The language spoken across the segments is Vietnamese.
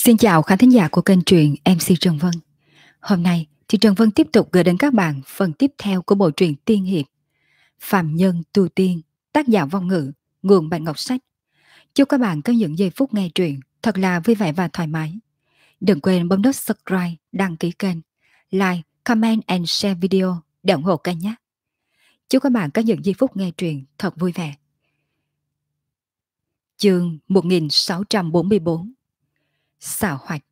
Xin chào khán thính giả của kênh truyện MC Trần Vân. Hôm nay thì Trần Vân tiếp tục gửi đến các bạn phần tiếp theo của bộ truyện tiên hiệp Phàm Nhân Tu Tiên, tác giả Vong Ngữ, nguồn Bạch Ngọc Sách. Chúc các bạn có những giây phút nghe truyện thật là vui vẻ và thoải mái. Đừng quên bấm nút subscribe, đăng ký kênh, like, comment and share video để ủng hộ kênh nhé. Chúc các bạn có những giây phút nghe truyện thật vui vẻ. Chương 1644 Xảo hoạch.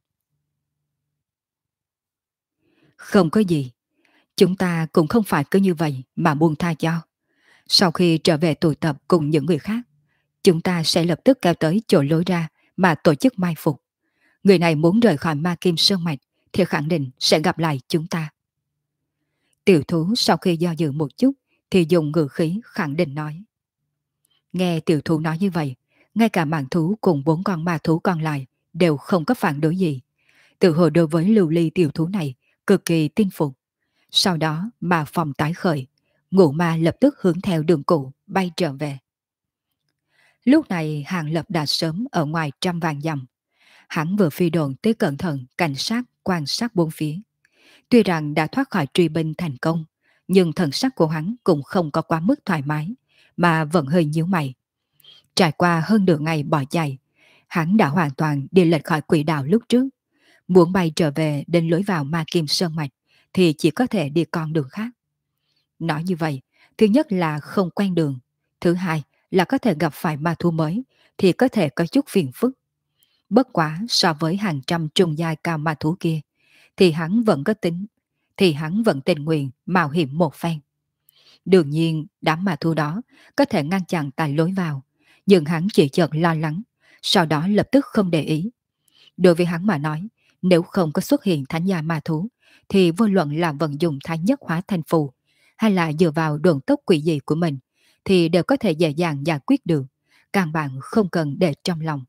Không có gì, chúng ta cũng không phải cứ như vậy mà buông tha cho. Sau khi trở về tụ tập cùng những người khác, chúng ta sẽ lập tức kéo tới chỗ lối ra mà tổ chức mai phục. Người này muốn rời khỏi Ma Kim Sơn Mạch thì khẳng định sẽ gặp lại chúng ta. Tiểu thú sau khi do dự một chút thì dùng ngữ khí khẳng định nói. Nghe tiểu thú nói như vậy, ngay cả mãng thú cùng 4 con ma thú còn lại đều không có phản đối gì. Tự hồ đối với lưu ly tiểu thú này cực kỳ tin phục. Sau đó mà phòng tái khởi, ngũ ma lập tức hướng theo đường cũ bay trở về. Lúc này Hàng Lập đã sớm ở ngoài trăm vạn dặm. Hắn vừa phi độn tới cẩn thận cảnh sát quan sát bốn phía. Tuy rằng đã thoát khỏi truy binh thành công, nhưng thần sắc của hắn cũng không có quá mức thoải mái, mà vẫn hơi nhíu mày. Trải qua hơn nửa ngày bỏ chạy, hắn đã hoàn toàn đi lệch khỏi quỹ đạo lúc trước. Muốn bay trở về đến lối vào Ma Kim Sơn Mạch thì chỉ có thể đi con đường khác. Nói như vậy, thứ nhất là không quen đường, thứ hai là có thể gặp phải ma thú mới thì có thể có chút phiền phức. Bất quá so với hàng trăm trùng giai cao ma thú kia thì hắn vẫn tình nguyện mạo hiểm một phen. Đương nhiên đám ma thú đó có thể ngăn chặn tại lối vào, nhưng hắn chỉ chợt lo lắng, sau đó lập tức không để ý. Đối với hắn mà nói, nếu không có xuất hiện thánh gia ma thú thì vô luận là vận dụng thái nhất hóa thành phù hay là dựa vào độn tốc quỷ dị của mình thì đều có thể dễ dàng giải quyết được, căn bản không cần để trong lòng.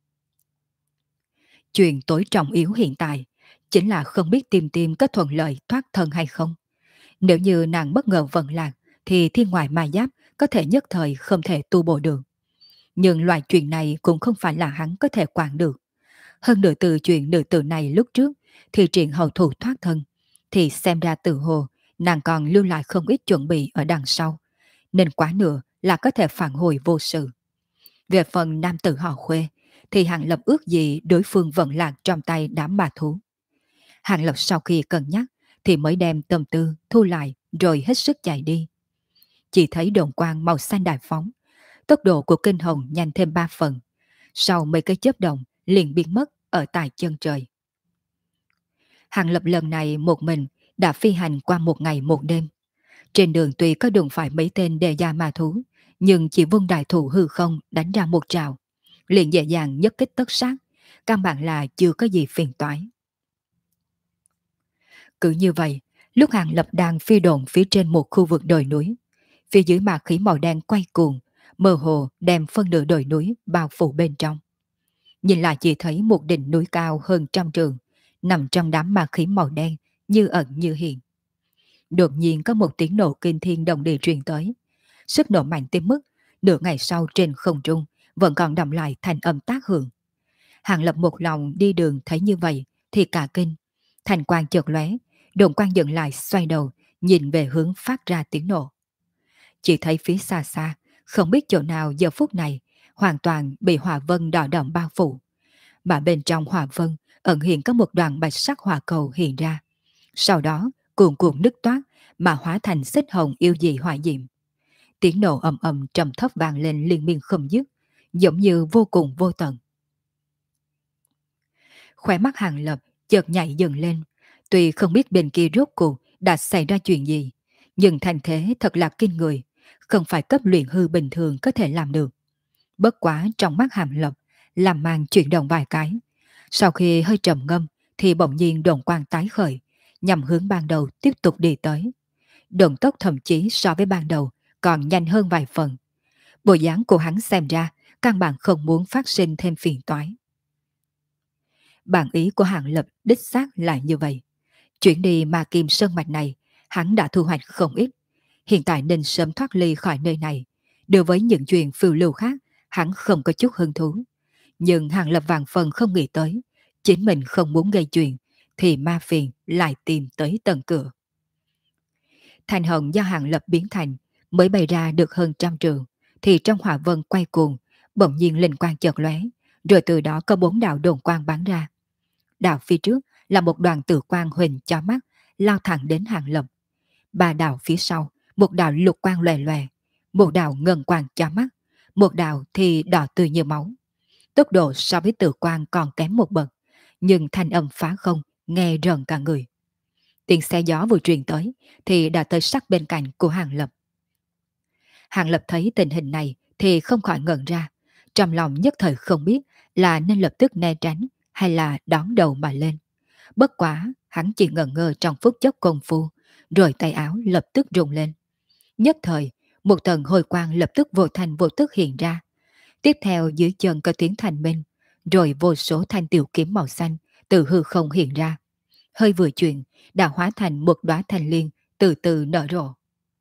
Chuyện tối trọng yếu hiện tại chính là không biết tìm tìm có thuận lợi thoát thân hay không. Nếu như nàng bất ngờ vận lạc thì thiên ngoại ma giáp có thể nhất thời không thể tu bổ được. Nhưng loại chuyện này cũng không phải là hắn có thể quản được. Hơn nữa từ chuyện nữ tử này lúc trước thì chuyện hậu thủ thoát thân, thì xem ra tự hồ nàng còn lưu lại không ít chuẩn bị ở đằng sau, nên quá nữa là có thể phản hồi vô sự. Về phần nam tử họ Khuê thì Hàng Lập ước gì đối phương vận lạc trong tay đám bà thú. Hàng Lập sau khi cân nhắc thì mới đem tâm tư thu lại rồi hết sức chạy đi. Chỉ thấy đồn quang màu xanh đại phóng, tốc độ của kinh hồng nhanh thêm 3 phần. Sau mấy cái chớp động liền biến mất ở tại chân trời. Hàng Lập lần này một mình đã phi hành qua một ngày một đêm. Trên đường tuy có đụng phải mấy tên đề gia ma thú, nhưng chỉ vung đại thủ hư không đánh ra một trào, liền dễ dàng nhất kích tất sát, căn bản là chưa có gì phiền toái. Cứ như vậy, lúc Hàng Lập đang phi độn phía trên một khu vực đồi núi, phía dưới ma khí màu đen quay cuồng, mơ hồ đem phân nửa đồi núi bao phủ bên trong. Nhìn lại chỉ thấy một đỉnh núi cao hơn trăm trường, nằm trong đám ma khí màu đen, như ẩn như hiện. Đột nhiên có một tiếng nổ kinh thiên động địa truyền tới. Sức nổ mạnh tới mức, nửa ngày sau trên không trung, vẫn còn đọng lại thành âm tác hưởng. Hàng Lập một lòng đi đường thấy như vậy, thì cả kinh. Thành quang chợt lóe, đồn quang dừng lại xoay đầu, nhìn về hướng phát ra tiếng nổ. Chỉ thấy phía xa xa, không biết chỗ nào giờ phút này, hoàn toàn bị hỏa vân đỏ đậm bao phủ. Mà bên trong hỏa vân ẩn hiện có một đoàn bạch sắc hỏa cầu hiện ra. Sau đó cuồn cuộn nứt toát mà hóa thành xích hồng yêu dị hỏa diệm. Tiếng nổ ầm ầm trầm thấp vang lên liên miên không dứt, giống như vô cùng vô tận. Khóe mắt Hàng Lập chợt nhảy dần lên, tuy không biết bên kia rốt cuộc đã xảy ra chuyện gì, nhưng thành thế thật là kinh người, không phải cấp luyện hư bình thường có thể làm được. Bất quá trong mắt Hàng Lập làm màn chuyển động vài cái, sau khi hơi trầm ngâm thì bỗng nhiên đồn quang tái khởi, nhằm hướng ban đầu tiếp tục đi tới. Động tốc thậm chí so với ban đầu còn nhanh hơn vài phần. Bộ dáng của hắn xem ra căn bản không muốn phát sinh thêm phiền toái. Bản ý của Hàng Lập đích xác là như vậy. Chuyển đi Ma Kim Sơn Mạch này, hắn đã thu hoạch không ít. Hiện tại nên sớm thoát ly khỏi nơi này. Đối với những chuyện phiêu lưu khác, hắn không có chút hứng thú. Nhưng Hàng Lập vạn phần không nghĩ tới, Chính mình không muốn gây chuyện, thì ma phiền lại tìm tới tận cửa. Thành hồng do Hàng Lập biến thành, mới bày ra được hơn 100 trượng, thì trong hỏa vân quay cuồng, bỗng nhiên linh quang chợt lóe, rồi từ đó có 4 đạo đồn quang bắn ra. Đạo phía trước là một đoàn tử quang huỳnh chói mắt, lao thẳng đến Hàng Lập. 3 đạo phía sau, một đạo lục quang lòe lòe, một đạo ngân quang chói mắt, một đạo thì đỏ tươi như máu. Tốc độ so với tử quang còn kém một bậc, nhưng thanh âm phá không, nghe rợn cả người. Tiếng xe gió vừa truyền tới, thì đã tới sát bên cạnh của Hàng Lập. Hàng Lập thấy tình hình này thì không khỏi ngẩn ra, trong lòng nhất thời không biết là nên lập tức né tránh hay là đón đầu mà lên. Bất quá, hắn chỉ ngẩn ngơ trong phút chốc công phu, rồi tay áo lập tức rung lên. Nhất thời, một tầng hồi quang lập tức vô thanh vô tức hiện ra. Tiếp theo dưới chân có tiếng thanh minh, rồi vô số thanh tiểu kiếm màu xanh từ hư không hiện ra. Hơi vừa chuyển, đã hóa thành một đóa thanh liên từ từ nở rộ.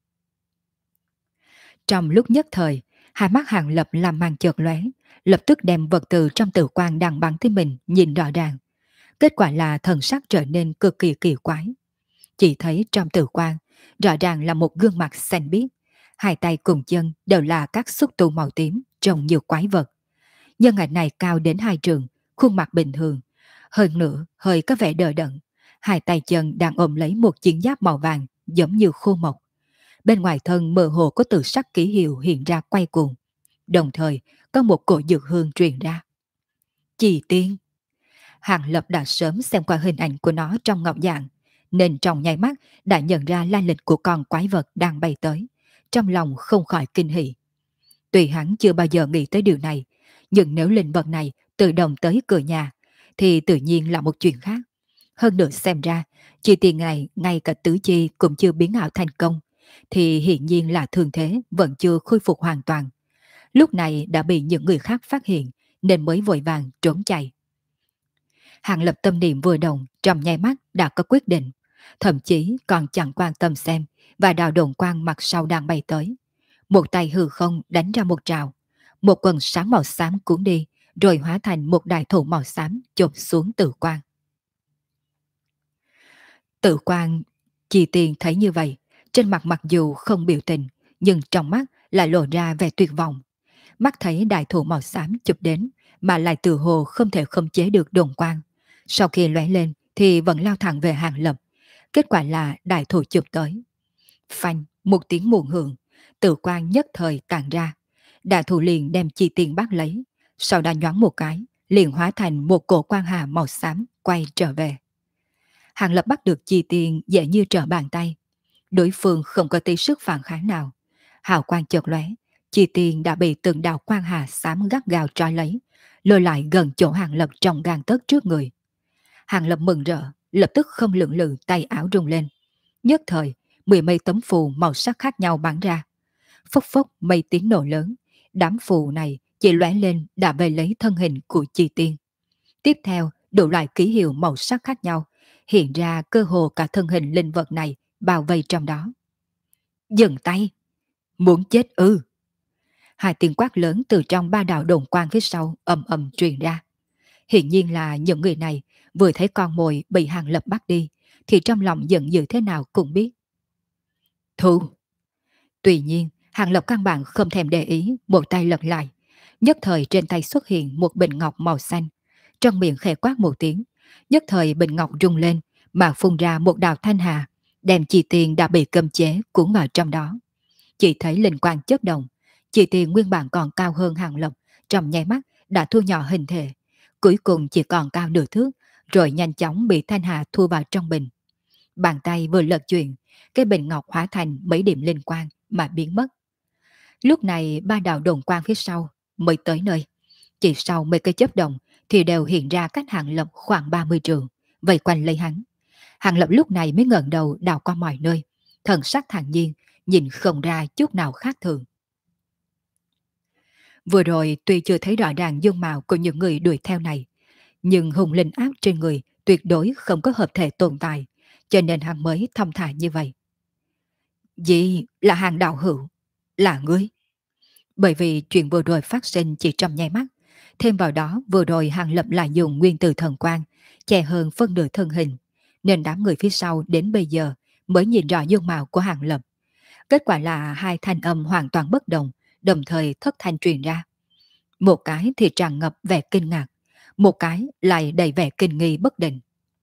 Trong lúc nhất thời, hai mắt Hàng Lập làm màn chợt lóe, lập tức đem vật từ trong tử quang đang bắn tới mình nhìn rõ ràng. Kết quả là thần sắc trở nên cực kỳ kỳ quái. Chỉ thấy trong tử quang, rõ ràng là một gương mặt xanh biếc, hai tay cùng chân đều là các xúc tu màu tím trông như quái vật. Nhân ảnh này cao đến 2 trượng, khuôn mặt bình thường, hơn nữa hơi có vẻ đờ đẫn. Hai tay chân đang ôm lấy một chiến giáp màu vàng giống như khô mộc. Bên ngoài thân mơ hồ có tự sắc ký hiệu hiện ra quay cuồng. Đồng thời có một cỗ dược hương truyền ra. Chỉ tiên. Hàng Lập đã sớm xem qua hình ảnh của nó trong ngọc dạng, nên trong nháy mắt đã nhận ra lai lịch của con quái vật đang bay tới. Trong lòng không khỏi kinh hỉ. Tuy hắn chưa bao giờ nghĩ tới điều này, nhưng nếu linh vật này tự động tới cửa nhà, thì tự nhiên là một chuyện khác. Hơn nữa xem ra, chi tiền này ngay cả tứ chi cũng chưa biến ảo thành công, thì hiển nhiên là thương thế vẫn chưa khôi phục hoàn toàn. Lúc này đã bị những người khác phát hiện, nên mới vội vàng trốn chạy. Hàng Lập tâm niệm vừa động, trong nháy mắt đã có quyết định, thậm chí còn chẳng quan tâm xem và đạo đồn quang mặt sau đang bay tới. Một tay hư không đánh ra một trào, một quần sáng màu xám cuốn đi, rồi hóa thành một đại thủ màu xám chộp xuống tử quang. Tử quang, Chi Tiền thấy như vậy, trên mặt mặc dù không biểu tình, nhưng trong mắt lại lộ ra vẻ tuyệt vọng. Mắt thấy đại thủ màu xám chụp đến, mà lại tự hồ không thể khống chế được đồn quang. Sau khi lóe lên thì vẫn lao thẳng về Hàng Lập. Kết quả là đại thủ chụp tới. Phanh, một tiếng muộn hưởng, tử quang nhất thời tàn ra. Đại thủ liền đem Chi Tiền bắt lấy, sau đó nhoáng một cái, liền hóa thành một cổ quang hà màu xám quay trở về. Hàng Lập bắt được Chi Tiền dễ như trở bàn tay. Đối phương không có tí sức phản kháng nào. Hào quang chợt lóe, Chi Tiền đã bị từng đạo quang hà xám gắt gao trói lấy, lôi lại gần chỗ Hàng Lập trong gang tấc trước người. Hàng Lập mừng rỡ, lập tức không lưỡng lự tay áo rung lên. Nhất thời, 10 mấy tấm phù màu sắc khác nhau bắn ra. Phốc phốc mây tiếng nổ lớn, đám phù này chỉ lóe lên đã về lấy thân hình của Chi Tiên. Tiếp theo, đủ loại ký hiệu màu sắc khác nhau, hiện ra cơ hồ cả thân hình linh vật này bao vây trong đó. Dừng tay! Muốn chết ư! Hai tiếng quát lớn từ trong 3 đạo đồn quang phía sau ầm ầm truyền ra. Hiện nhiên là những người này vừa thấy con mồi bị Hàng Lập bắt đi, thì trong lòng giận dữ thế nào cũng biết. Thu! Tuy nhiên, Hàng Lập căn bản không thèm để ý, một tay lật lại. Nhất thời trên tay xuất hiện một bình ngọc màu xanh. Trong miệng khẽ quát một tiếng, nhất thời bình ngọc rung lên, mà phun ra một đạo thanh hà, đem Chi Tiền đã bị cầm chế cuốn vào trong đó. Chỉ thấy linh quang chớp động, Chi Tiền nguyên bản còn cao hơn Hàng Lập, trong nháy mắt đã thu nhỏ hình thể, cuối cùng chỉ còn cao nửa thước, rồi nhanh chóng bị thanh hà thu vào trong bình. Bàn tay vừa lật chuyển, cái bình ngọc hóa thành mấy điểm linh quang mà biến mất. Lúc này 3 đạo đồn quang phía sau mới tới nơi. Chỉ sau mấy cái chớp động thì đều hiện ra cách Hàng Lập khoảng 30 trường, vây quanh lấy hắn. Hàng Lập lúc này mới ngẩng đầu đào qua mọi nơi, thần sắc thản nhiên, nhìn không ra chút nào khác thường. Vừa rồi tuy chưa thấy rõ ràng dung mạo của những người đuổi theo này, nhưng hùng linh áp trên người tuyệt đối không có hợp thể tồn tại, cho nên hắn mới thông thả như vậy. Gì là Hàng đạo hữu? Là ngươi? Bởi vì chuyện vừa rồi phát sinh chỉ trong nháy mắt, Thêm vào đó, vừa rồi Hàng Lập lại dùng nguyên tử thần quang, che hơn phân nửa thân hình, nên đám người phía sau đến bây giờ mới nhìn rõ dung mạo của Hàng Lập. Kết quả là hai thanh âm hoàn toàn bất đồng, đồng thời thất thanh truyền ra. Một cái thì tràn ngập vẻ kinh ngạc, một cái lại đầy vẻ kinh nghi bất định.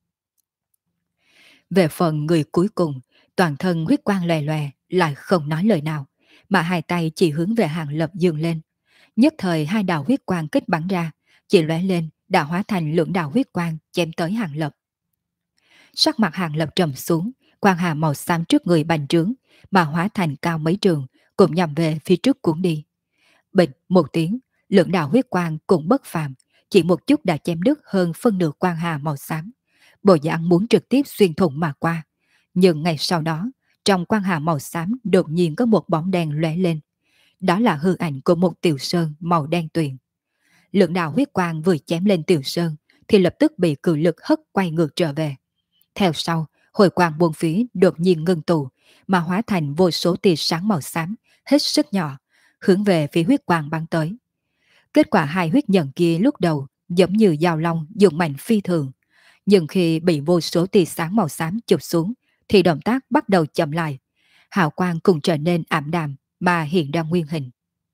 Về phần người cuối cùng, toàn thân huyết quang lòe lòe, lại không nói lời nào, mà hai tay chỉ hướng về Hàng Lập dương lên. Nhất thời hai đạo huyết quang kích bắn ra, chỉ lóe lên đã hóa thành lưỡng đạo huyết quang chém tới Hàng Lập. Sắc mặt Hàng Lập trầm xuống, quang hà màu xám trước người bành trướng, mà hóa thành cao mấy trường, cùng nhằm về phía trước cuốn đi. Bịch một tiếng, lưỡng đạo huyết quang cũng bất phàm, chỉ một chút đã chém đứt hơn phân nửa quang hà màu xám. Bộ dạng muốn trực tiếp xuyên thủng mà qua. Nhưng ngay sau đó, trong quang hà màu xám đột nhiên có một bóng đen lóe lên. Đó là hư ảnh của một tiểu sơn màu đen tuyền. Lượng đạo huyết quang vừa chém lên tiểu sơn thì lập tức bị cự lực hất quay ngược trở về. Theo sau, hồi quang buông phía đột nhiên ngưng tụ, mà hóa thành vô số tia sáng màu xám, hết sức nhỏ, hướng về phía huyết quang bắn tới. Kết quả hai huyết nhận kia lúc đầu giống như dao long dùng mạnh phi thường, nhưng khi bị vô số tia sáng màu xám chụp xuống thì động tác bắt đầu chậm lại. Hào quang cũng trở nên ảm đạm mà hiện ra nguyên hình.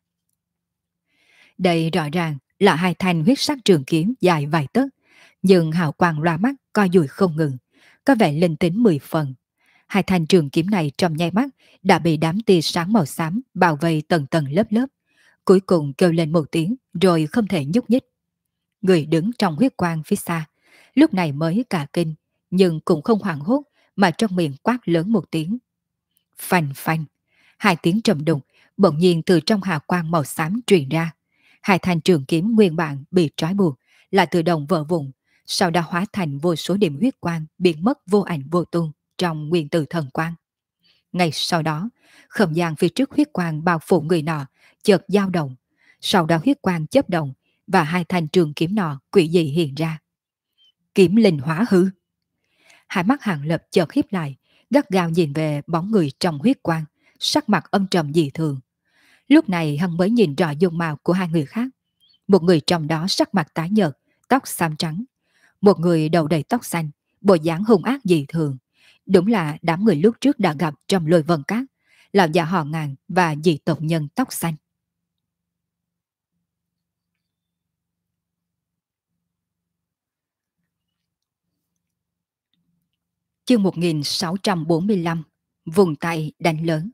Đây rõ ràng là hai thanh huyết sắc trường kiếm dài vài tấc, nhưng hào quang loa mắt co dùi không ngừng, có vẻ linh tính 10 phần. Hai thanh trường kiếm này trong nháy mắt đã bị đám tia sáng màu xám bao vây tầng tầng lớp lớp, cuối cùng kêu lên một tiếng rồi không thể nhúc nhích. Người đứng trong huyết quang phía xa, lúc này mới cả kinh, nhưng cũng không hoảng hốt mà trong miệng quát lớn một tiếng. Phanh phanh, hai tiếng trầm đục bỗng nhiên từ trong hà quang màu xám truyền ra. Hai thanh trường kiếm nguyên bản bị trói buộc lại tự động vỡ vụn, sau đó hóa thành vô số điểm huyết quang biến mất vô ảnh vô tung trong nguyên tử thần quang. Ngay sau đó, không gian phía trước huyết quang bao phủ người nọ chợt dao động, sau đó huyết quang chớp động và hai thanh trường kiếm nọ quỷ dị hiện ra. Kiếm linh hóa hư. Hai mắt Hàng Lập chợt híp lại, gắt gao nhìn về bóng người trong huyết quang, sắc mặt âm trầm dị thường. Lúc này hắn mới nhìn rõ dung mạo của hai người khác. Một người trong đó sắc mặt tái nhợt, tóc xám trắng. Một người đầu đầy tóc xanh, bộ dáng hung ác dị thường. Đúng là đám người lúc trước đã gặp trong Lôi Vân Các, lão già họ Ngàn và dị tộc nhân tóc xanh. Chương 1645, vùng tay đánh lớn.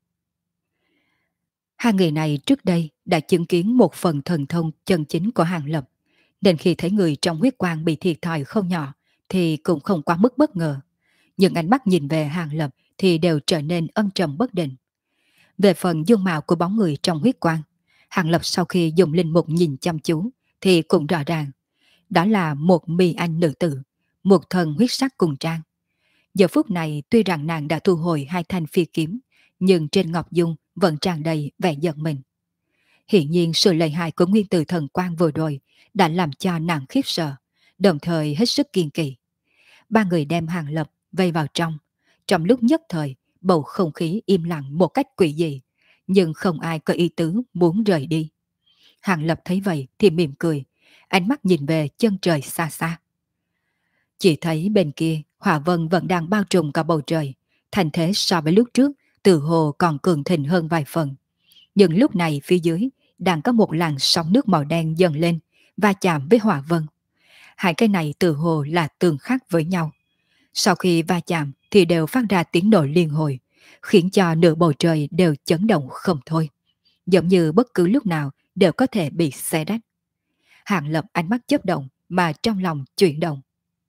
Hai người này trước đây đã chứng kiến một phần thần thông chân chính của Hàng Lập, nên khi thấy người trong huyết quang bị thiệt thòi không nhỏ thì cũng không quá mức bất ngờ. Nhưng ánh mắt nhìn về Hàng Lập thì đều trở nên âm trầm bất định. Về phần dung mạo của bóng người trong huyết quang, Hàng Lập sau khi dùng linh mục nhìn chăm chú thì cũng rõ ràng. Đó là một mi anh nữ tử, một thần huyết sắc cùng trang. Giờ phút này tuy rằng nàng đã thu hồi hai thanh phi kiếm, nhưng trên ngọc dung vẫn tràn đầy vẻ giận mình. Hiện nhiên sự lợi hại của nguyên tử thần quang vừa rồi đã làm cho nàng khiếp sợ, đồng thời hết sức kiên kỳ. Ba người đem Hàng Lập vây vào trong. Trong lúc nhất thời, bầu không khí im lặng một cách quỷ dị, nhưng không ai có ý tứ muốn rời đi. Hàng Lập thấy vậy thì mỉm cười, ánh mắt nhìn về chân trời xa xa. Chỉ thấy bên kia, hỏa vân vẫn đang bao trùm cả bầu trời, thành thế so với lúc trước, từ hồ còn cường thịnh hơn vài phần. Nhưng lúc này phía dưới đang có một làn sóng nước màu đen dần lên, va chạm với hỏa vân. Hai cái này từ hồ là tương khắc với nhau. Sau khi va chạm thì đều phát ra tiếng nổ liên hồi, khiến cho nửa bầu trời đều chấn động không thôi. Giống như bất cứ lúc nào đều có thể bị xé rách. Hàng Lập ánh mắt chớp động mà trong lòng chuyển động.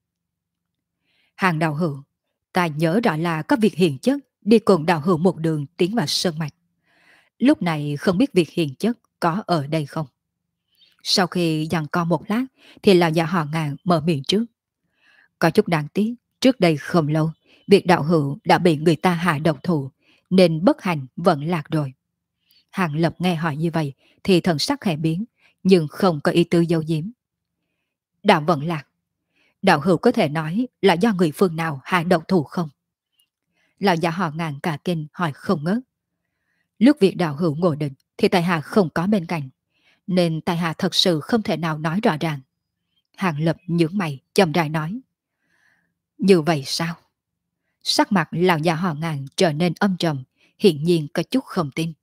Hàng đạo hữu, ta nhớ rõ là có việc hiền chất đi cùng đạo hữu một đường tiến vào sơn mạch. Lúc này không biết việc hiền chất có ở đây không? Sau khi giằng co một lát thì lão già họ Ngàn mở miệng trước. Có chút đáng tiếc, trước đây không lâu, việc đạo hữu đã bị người ta hạ độc thủ, nên bất hạnh vẫn lạc rồi. Hàng Lập nghe hỏi như vậy thì thần sắc khẽ biến, nhưng không có ý tư giấu giếm. Đạo vẫn lạc. Đạo hữu có thể nói là do người phương nào hạ độc thủ không? Lão già họ Ngàn cả kinh hỏi không ngớt. Lúc việc đạo hữu ngồi định thì tại hạ không có bên cạnh. nên tại hạ thật sự không thể nào nói rõ ràng. Hàng Lập nhướng mày, chậm rãi nói. Như vậy sao? Sắc mặt lão già họ Ngàn trở nên âm trầm, hiển nhiên có chút không tin.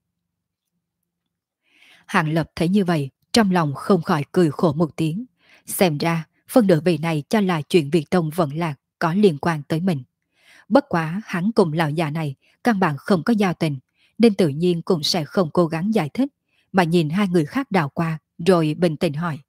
Hàng Lập thấy như vậy, trong lòng không khỏi cười khổ một tiếng. Xem ra, phân nửa vị này cho là chuyện Việt Tông vận lạc có liên quan tới mình. Bất quá hắn cùng lão già này căn bản không có giao tình, nên tự nhiên cũng sẽ không cố gắng giải thích, mà nhìn hai người khác đào qua, rồi bình tĩnh hỏi.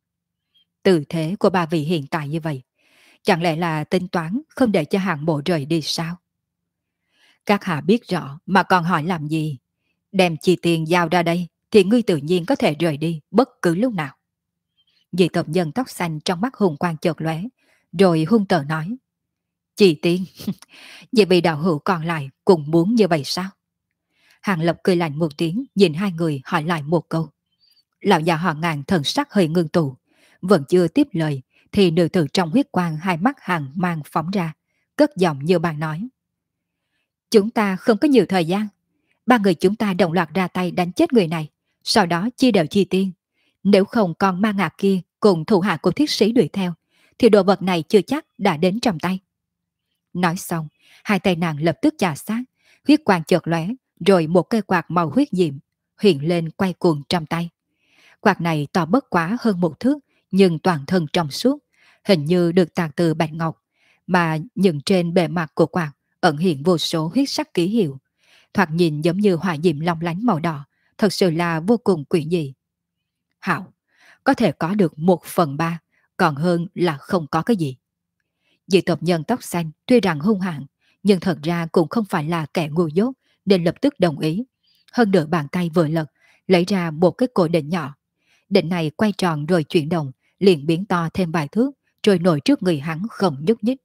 Tư thế của ba vị hiện tại như vậy, chẳng lẽ là tính toán không để cho hạng mộ rời đi sao? Các hạ biết rõ mà còn hỏi làm gì? Đem chi tiền giao ra đây thì ngươi tự nhiên có thể rời đi bất cứ lúc nào. Dị tộc nhân tóc xanh trong mắt hùng quang chợt lóe, rồi hung tợn nói. Chi tiền? Vậy vị đạo hữu còn lại cũng muốn như vậy sao? Hàng Lập cười lạnh một tiếng, nhìn hai người hỏi lại một câu. Lão già họ Ngàn thần sắc hơi ngưng tụ, vẫn chưa tiếp lời, thì nữ tử trong huyết quang hai mắt hàng mang phóng ra, cất giọng như bạn nói. Chúng ta không có nhiều thời gian. Ba người chúng ta đồng loạt ra tay đánh chết người này, sau đó chia đều chi tiên. Nếu không con ma ngạc kia cùng thủ hạ của thiết sĩ đuổi theo, thì đồ vật này chưa chắc đã đến trong tay. Nói xong, hai tay nàng lập tức chà sát, huyết quang chợt lóe, rồi một cây quạt màu huyết diệm hiện lên quay cuồng trong tay. Quạt này to bất quá hơn một thước, nhưng toàn thân trong suốt, hình như được tạc từ bạch ngọc, mà những trên bề mặt của quạt ẩn hiện vô số huyết sắc ký hiệu, thoạt nhìn giống như hỏa diệm long lánh màu đỏ, thật sự là vô cùng quỷ dị. Hảo, có thể có được 1/3, còn hơn là không có cái gì. Dị tộc nhân tóc xanh tuy rằng hung hãn, nhưng thật ra cũng không phải là kẻ ngu dốt, nên lập tức đồng ý. Hơn nữa bàn tay vừa lật, lấy ra một cái cổ định nhỏ. Định này quay tròn rồi chuyển động, liền biến to thêm vài thước, rồi nổi trước người hắn không nhúc nhích.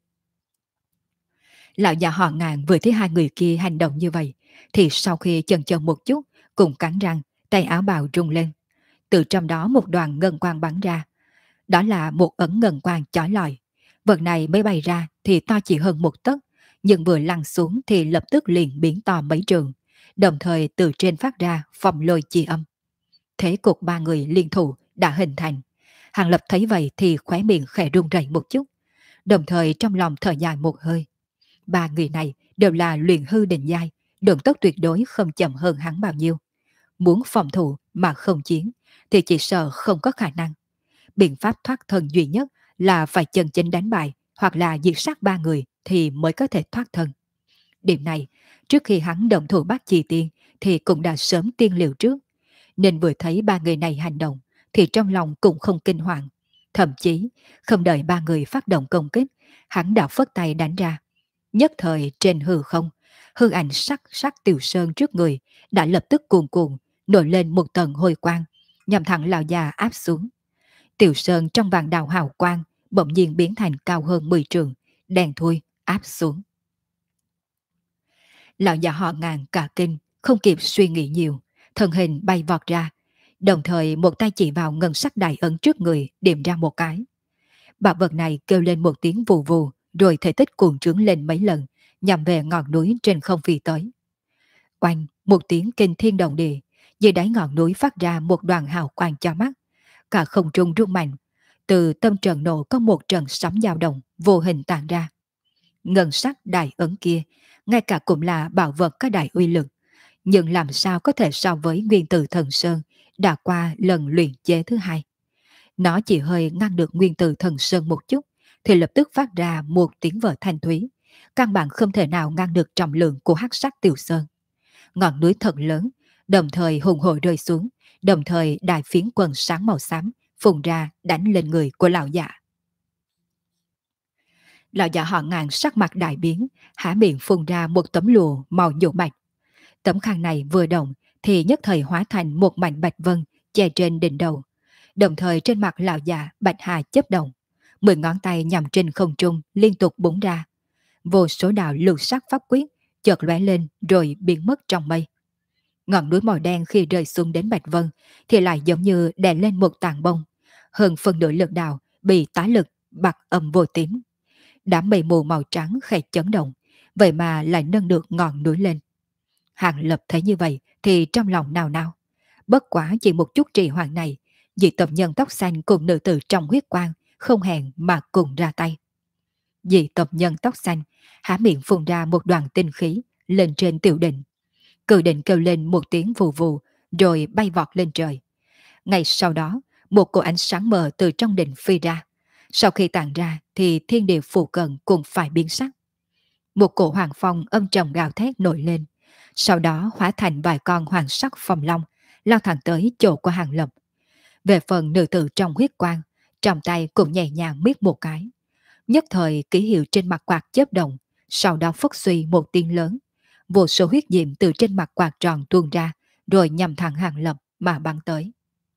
Lão già họ Ngàn vừa thấy hai người kia hành động như vậy, thì sau khi chần chờ một chút, cùng cắn răng, tay áo bào rung lên. Từ trong đó một đoàn ngân quang bắn ra. Đó là một ấn ngân quang chói lọi. Vật này mới bay ra thì to chỉ hơn một tấc, nhưng vừa lăn xuống thì lập tức liền biến to mấy trường, đồng thời từ trên phát ra phong lôi chi âm. Thế cục ba người liên thủ đã hình thành. Hàng Lập thấy vậy thì khóe miệng khẽ run rẩy một chút, đồng thời trong lòng thở dài một hơi. Ba người này đều là luyện hư định giai, động tốc tuyệt đối không chậm hơn hắn bao nhiêu. Muốn phòng thủ mà không chiến thì chỉ sợ không có khả năng. Biện pháp thoát thân duy nhất là phải chân chính đánh bại hoặc là diệt sát ba người thì mới có thể thoát thân. Điểm này, trước khi hắn động thủ bắt Chi Tiên thì cũng đã sớm tiên liệu trước, nên vừa thấy ba người này hành động thì trong lòng cũng không kinh hoàng. Thậm chí, không đợi ba người phát động công kích, hắn đã phất tay đánh ra. Nhất thời trên hư không, hư ảnh sắc sắc Tiểu Sơn trước người đã lập tức cuồn cuộn nổi lên một tầng hôi quang, nhằm thẳng lão già áp xuống. Tiểu Sơn trong vàng đào hào quang bỗng nhiên biến thành cao hơn 10 trường, đèn thui áp xuống. Lão già họ Ngàn cả kinh, không kịp suy nghĩ nhiều, thân hình bay vọt ra, đồng thời một tay chỉ vào ngân sắc đại ấn trước người điểm ra một cái. Bảo vật này kêu lên một tiếng vù vù, rồi thể tích cuồng trướng lên mấy lần, nhằm về ngọn núi trên không phi tới. Oanh, một tiếng kinh thiên động địa, dưới đáy ngọn núi phát ra một đoàn hào quang cho mắt, cả không trung rung mạnh. Từ tâm trận nổ có một trận sấm dao động vô hình tàn ra. Ngân sắc đại ấn kia, ngay cả cũng là bảo vật có đại uy lực, nhưng làm sao có thể so với nguyên tử thần sơn đã qua lần luyện chế thứ hai. Nó chỉ hơi ngăn được nguyên tử thần sơn một chút, thì lập tức phát ra một tiếng vỡ thanh thúy, căn bản không thể nào ngăn được trọng lượng của hắc sắc Tiểu Sơn. Ngọn núi thật lớn, đồng thời hùng hổ rơi xuống, đồng thời đại phiến quần sáng màu xám phun ra đánh lên người của lão già. Lão già họ Ngàn sắc mặt đại biến, há miệng phun ra một tấm lụa màu nhũ bạch. Tấm khăn này vừa động thì nhất thời hóa thành một mảnh bạch vân che trên đỉnh đầu. Đồng thời trên mặt lão già bạch hà chớp động, 10 ngón tay nhằm trên không trung liên tục búng ra. Vô số đạo lục sắc pháp quyết chợt lóe lên rồi biến mất trong mây. Ngọn núi màu đen khi rơi xuống đến bạch vân thì lại giống như đè lên một tảng bông. Hơn phần nửa lực đạo bị tá lực bạc âm vô tím. Đám mây mù màu trắng khẽ chấn động, vậy mà lại nâng được ngọn núi lên. Hàng Lập thấy như vậy thì trong lòng nao nao. Bất quá chỉ một chút trì hoãn này, dị tộc nhân tóc xanh cùng nữ tử trong huyết quang không hẹn mà cùng ra tay. Dị tộc nhân tóc xanh há miệng phun ra một đoàn tinh khí lên trên tiểu định. Cự định kêu lên một tiếng vù vù rồi bay vọt lên trời. Ngay sau đó, một cột ánh sáng mờ từ trong định phi ra. Sau khi tàn ra thì thiên địa phụ cận cũng phải biến sắc. Một cổ hoàng phong âm trầm gào thét nổi lên. Sau đó hóa thành vài con hoàng sắc phong long, lao thẳng tới chỗ của Hàng Lập. Về phần nữ tử trong huyết quang, trong tay cũng nhẹ nhàng miết một cái. Nhất thời ký hiệu trên mặt quạt chớp động, sau đó phất suy một tiếng lớn. Vô số huyết diệm từ trên mặt quạt tròn tuôn ra, rồi nhằm thẳng Hàng Lập mà bắn tới.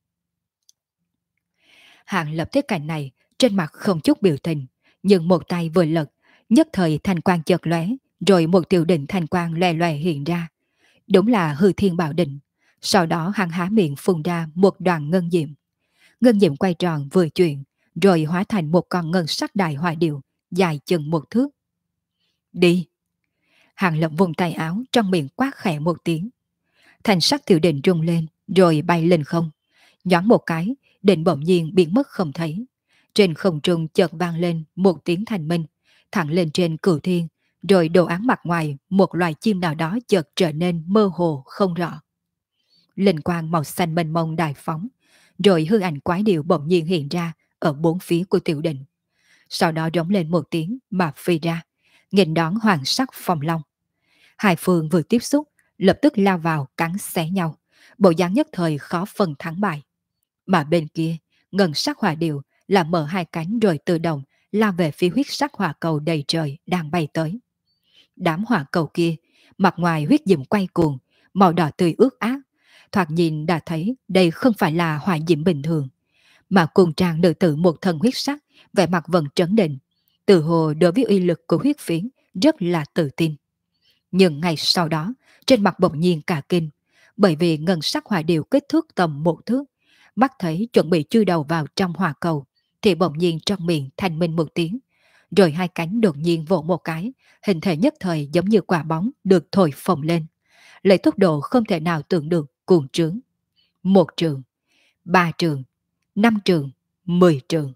Hàng Lập thấy cảnh này, trên mặt không chút biểu tình, nhưng một tay vừa lật, nhất thời thanh quang chợt lóe, rồi một tiểu định thanh quang lòe lòe hiện ra. Đúng là hư thiên bảo định. Sau đó hắn há miệng phun ra một đoàn ngân diệm. Ngân diệm quay tròn vừa chuyển, rồi hóa thành một con ngân sắc đại hỏa điệu, dài chừng một thước. Đi! Hàng Lập vùng tay áo trong miệng quát khẽ một tiếng. Thành sắc tiểu định rung lên, rồi bay lên không. Nhoáng một cái, định bỗng nhiên biến mất không thấy. Trên không trung chợt vang lên một tiếng thanh minh, thẳng lên trên cửu thiên, rồi đồ án mặt ngoài một loài chim nào đó chợt trở nên mơ hồ không rõ. Linh quang màu xanh mênh mông đại phóng, rồi hư ảnh quái điệu bỗng nhiên hiện ra ở bốn phía của tiểu định. Sau đó rống lên một tiếng mà phi ra, nghênh đón hoàng sắc phong long. Hai phương vừa tiếp xúc, lập tức lao vào cắn xé nhau, bộ dáng nhất thời khó phân thắng bại. Mà bên kia, ngân sắc hỏa điệu là mở hai cánh rồi tự động lao về phía huyết sắc hỏa cầu đầy trời đang bay tới. Đám hỏa cầu kia, mặt ngoài huyết diệm quay cuồng, màu đỏ tươi ướt át, thoạt nhìn đã thấy đây không phải là hỏa diệm bình thường, mà cùng trang nữ tử một thân huyết sắc, vẻ mặt vẫn trấn định, tự hồ đối với uy lực của huyết phiến rất là tự tin. Nhưng ngay sau đó, trên mặt bỗng nhiên cả kinh, bởi vì ngân sắc hỏa điệu kích thước tầm một thước, mắt thấy chuẩn bị chui đầu vào trong hỏa cầu, thì bỗng nhiên trong miệng thanh minh một tiếng, rồi hai cánh đột nhiên vỗ một cái, hình thể nhất thời giống như quả bóng được thổi phồng lên, lấy tốc độ không thể nào tưởng được cuồng trướng. Một trường, ba trường, năm trường, 10 trường.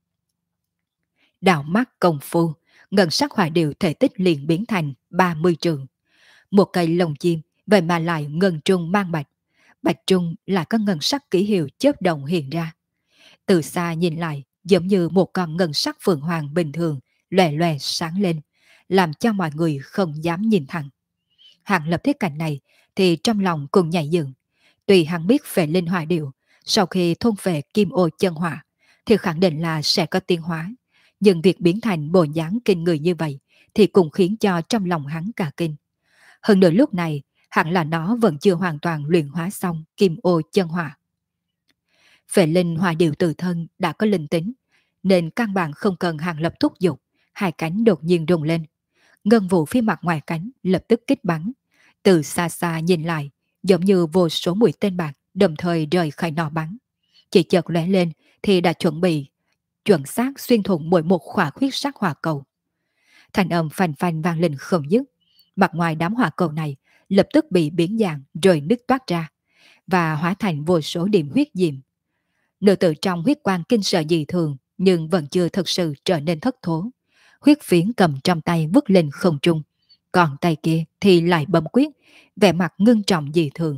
Đảo mắt công phu, ngân sắc hỏa điệu thể tích liền biến thành 30 trường. Một cây lồng chim, vậy mà lại ngân trung mang bạch. Bạch trung là có ngân sắc ký hiệu chớp động hiện ra. Từ xa nhìn lại, giống như một con ngân sắc phượng hoàng bình thường, lòe lòe sáng lên, làm cho mọi người không dám nhìn thẳng. Hàng Lập thấy cảnh này, thì trong lòng cùng nhảy dựng. Tuy hắn biết về linh hỏa điệu, sau khi thôn về kim ô chân hỏa, thì khẳng định là sẽ có tiến hóa. Nhưng việc biến thành bộ dáng kinh người như vậy, thì cũng khiến cho trong lòng hắn cả kinh. Hơn nữa lúc này, hẳn là nó vẫn chưa hoàn toàn luyện hóa xong kim ô chân hỏa. Phệ linh hỏa điệu tự thân đã có linh tính, nên căn bản không cần Hàng Lập thúc giục, hai cánh đột nhiên rung lên. Ngân vụ phía mặt ngoài cánh lập tức kích bắn. Từ xa xa nhìn lại, giống như vô số mũi tên bạc đồng thời rời khỏi nỏ bắn. Chỉ chợt lóe lên thì đã chuẩn bị, chuẩn xác xuyên thủng mỗi một khỏa huyết sắc hỏa cầu. Thành âm phanh phanh vang lên không dứt. Mặt ngoài đám hỏa cầu này lập tức bị biến dạng rồi nứt toát ra, và hóa thành vô số điểm huyết diệm. Nữ tử trong huyết quang kinh sợ dị thường, nhưng vẫn chưa thực sự trở nên thất thố. Huyết phiến cầm trong tay vứt lên không trung, còn tay kia thì lại bấm quyết, vẻ mặt ngưng trọng dị thường.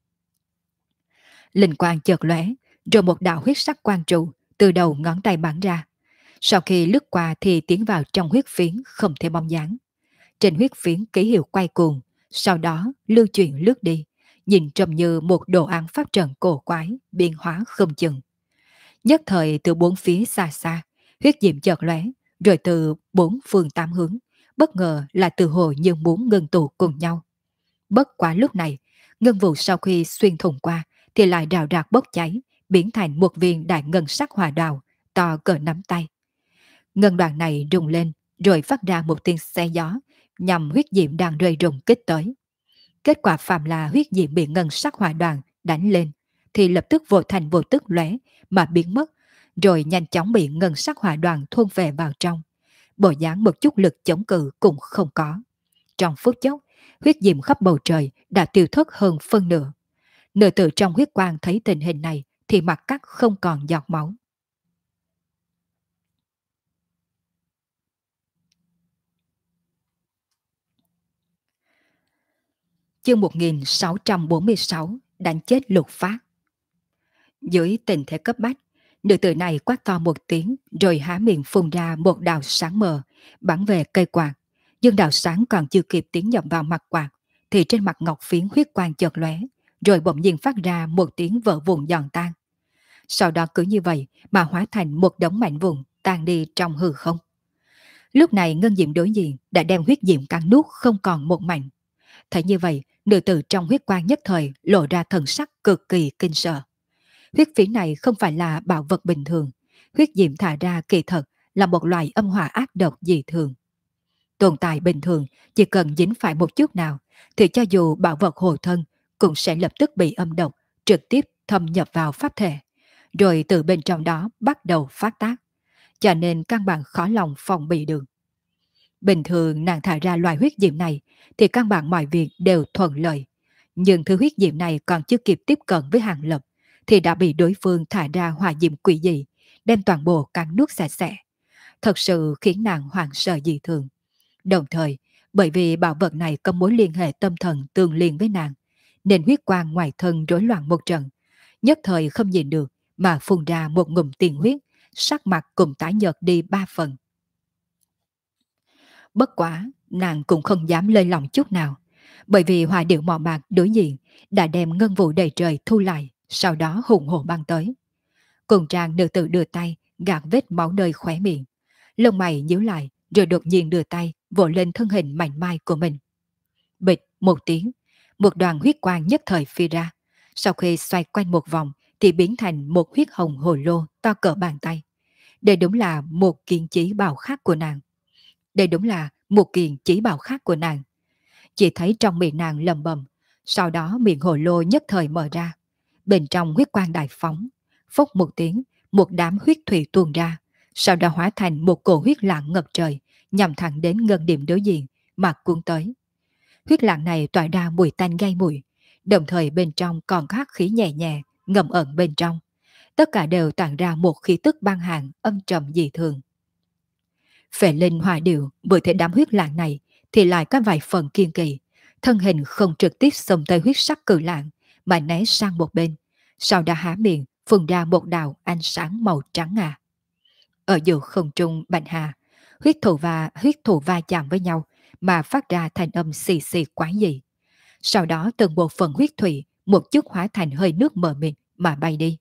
Linh quang chợt lóe, rồi một đạo huyết sắc quang trụ từ đầu ngón tay bắn ra. Sau khi lướt qua thì tiến vào trong huyết phiến không thể bóng dáng. Trên huyết phiến ký hiệu quay cuồng, sau đó lưu chuyển lướt đi, nhìn trông như một đồ án pháp trận cổ quái, biến hóa không chừng. Nhất thời từ bốn phía xa xa, huyết diệm chợt lóe, rồi từ bốn phương tám hướng, bất ngờ là từ hồ như muốn ngưng tụ cùng nhau. Bất quá lúc này, ngân vụ sau khi xuyên thủng qua, thì lại rào rạc bốc cháy, biến thành một viên đại ngân sắc hỏa đào, to cỡ nắm tay. Ngân đoàn này rung lên, rồi phát ra một tiếng xe gió, nhằm huyết diệm đang rơi rụng kích tới. Kết quả phàm là huyết diệm bị ngân sắc hỏa đoàn đánh lên, thì lập tức vô thành vô tức lóe mà biến mất, rồi nhanh chóng bị ngân sắc hỏa đoàn thôn về vào trong. Bộ dáng một chút lực chống cự cũng không có. Trong phút chốc, huyết diệm khắp bầu trời đã tiêu thất hơn phân nửa. Nữ tử trong huyết quang thấy tình hình này thì mặt cắt không còn giọt máu. Chương 1646 đánh chết Lục Phát. Dưới tình thế cấp bách, nữ tử này quát to một tiếng rồi há miệng phun ra một đạo sáng mờ, bắn về cây quạt. Nhưng đạo sáng còn chưa kịp tiến nhập vào mặt quạt, thì trên mặt ngọc phiến huyết quang chợt lóe, rồi bỗng nhiên phát ra một tiếng vỡ vụn giòn tan. Sau đó cứ như vậy mà hóa thành một đống mảnh vụn tan đi trong hư không. Lúc này Ngân Diệm đối diện đã đem huyết diệm cắn nuốt không còn một mảnh. Thấy như vậy, nữ tử trong huyết quang nhất thời lộ ra thần sắc cực kỳ kinh sợ. Huyết phiến này không phải là bảo vật bình thường. Huyết diệm thả ra kỳ thật là một loại âm hỏa ác độc dị thường. Tồn tại bình thường chỉ cần dính phải một chút nào thì cho dù bảo vật hộ thân cũng sẽ lập tức bị âm độc trực tiếp thâm nhập vào pháp thể, rồi từ bên trong đó bắt đầu phát tác, cho nên căn bản khó lòng phòng bị được. Bình thường nàng thả ra loại huyết diệm này thì căn bản mọi việc đều thuận lợi. Nhưng thứ huyết diệm này còn chưa kịp tiếp cận với Hàng Lập thì đã bị đối phương thả ra hỏa diệm quỷ dị, đem toàn bộ cắn nuốt sạch sẽ. Thật sự khiến nàng hoảng sợ dị thường. Đồng thời, bởi vì bảo vật này có mối liên hệ tâm thần tương liên với nàng, nên huyết quang ngoài thân rối loạn một trận, nhất thời không nhìn được mà phun ra một ngụm tiền huyết, sắc mặt cùng tái nhợt đi 3 phần. Bất quá, nàng cũng không dám lơi lòng chút nào, bởi vì hòa điệu mò bạc đối diện đã đem ngân vụ đầy trời thu lại, sau đó hùng hổ băng tới. Cùng trang nữ tử đưa tay, gạt vết máu nơi khóe miệng. Lông mày nhíu lại, rồi đột nhiên đưa tay, vỗ lên thân hình mảnh mai của mình. Bịch một tiếng, một đoàn huyết quang nhất thời phi ra. Sau khi xoay quanh một vòng, thì biến thành một huyết hồng hồ lô to cỡ bàn tay. Đây đúng là một kiện chỉ bảo khác của nàng. Đây đúng là một kiện chỉ bảo khác của nàng. Chỉ thấy trong miệng nàng lầm bầm, sau đó miệng hồ lô nhất thời mở ra. Bên trong huyết quang đại phóng, phốc một tiếng, một đám huyết thủy tuôn ra, sau đó hóa thành một cổ huyết lạng ngập trời, nhằm thẳng đến ngân điểm đối diện mà cuốn tới. Huyết lạng này tỏa ra mùi tanh gây mùi, đồng thời bên trong còn có hắc khí nhẹ nhẹ ngầm ẩn bên trong. Tất cả đều tản ra một khí tức băng hàn âm trầm dị thường. Phệ linh hỏa điệu vừa thấy đám huyết lạng này thì lại có vài phần kiên kỳ, thân hình không trực tiếp xông tới huyết sắc cự lạng mà né sang một bên, sau đó há miệng phun ra một đạo ánh sáng màu trắng ngà. Ở giữa không trung bạch hà, huyết thụ va chạm với nhau mà phát ra thành âm xì xì quái dị. Sau đó từng bộ phận huyết thủy một chút hóa thành hơi nước mờ mịt mà bay đi.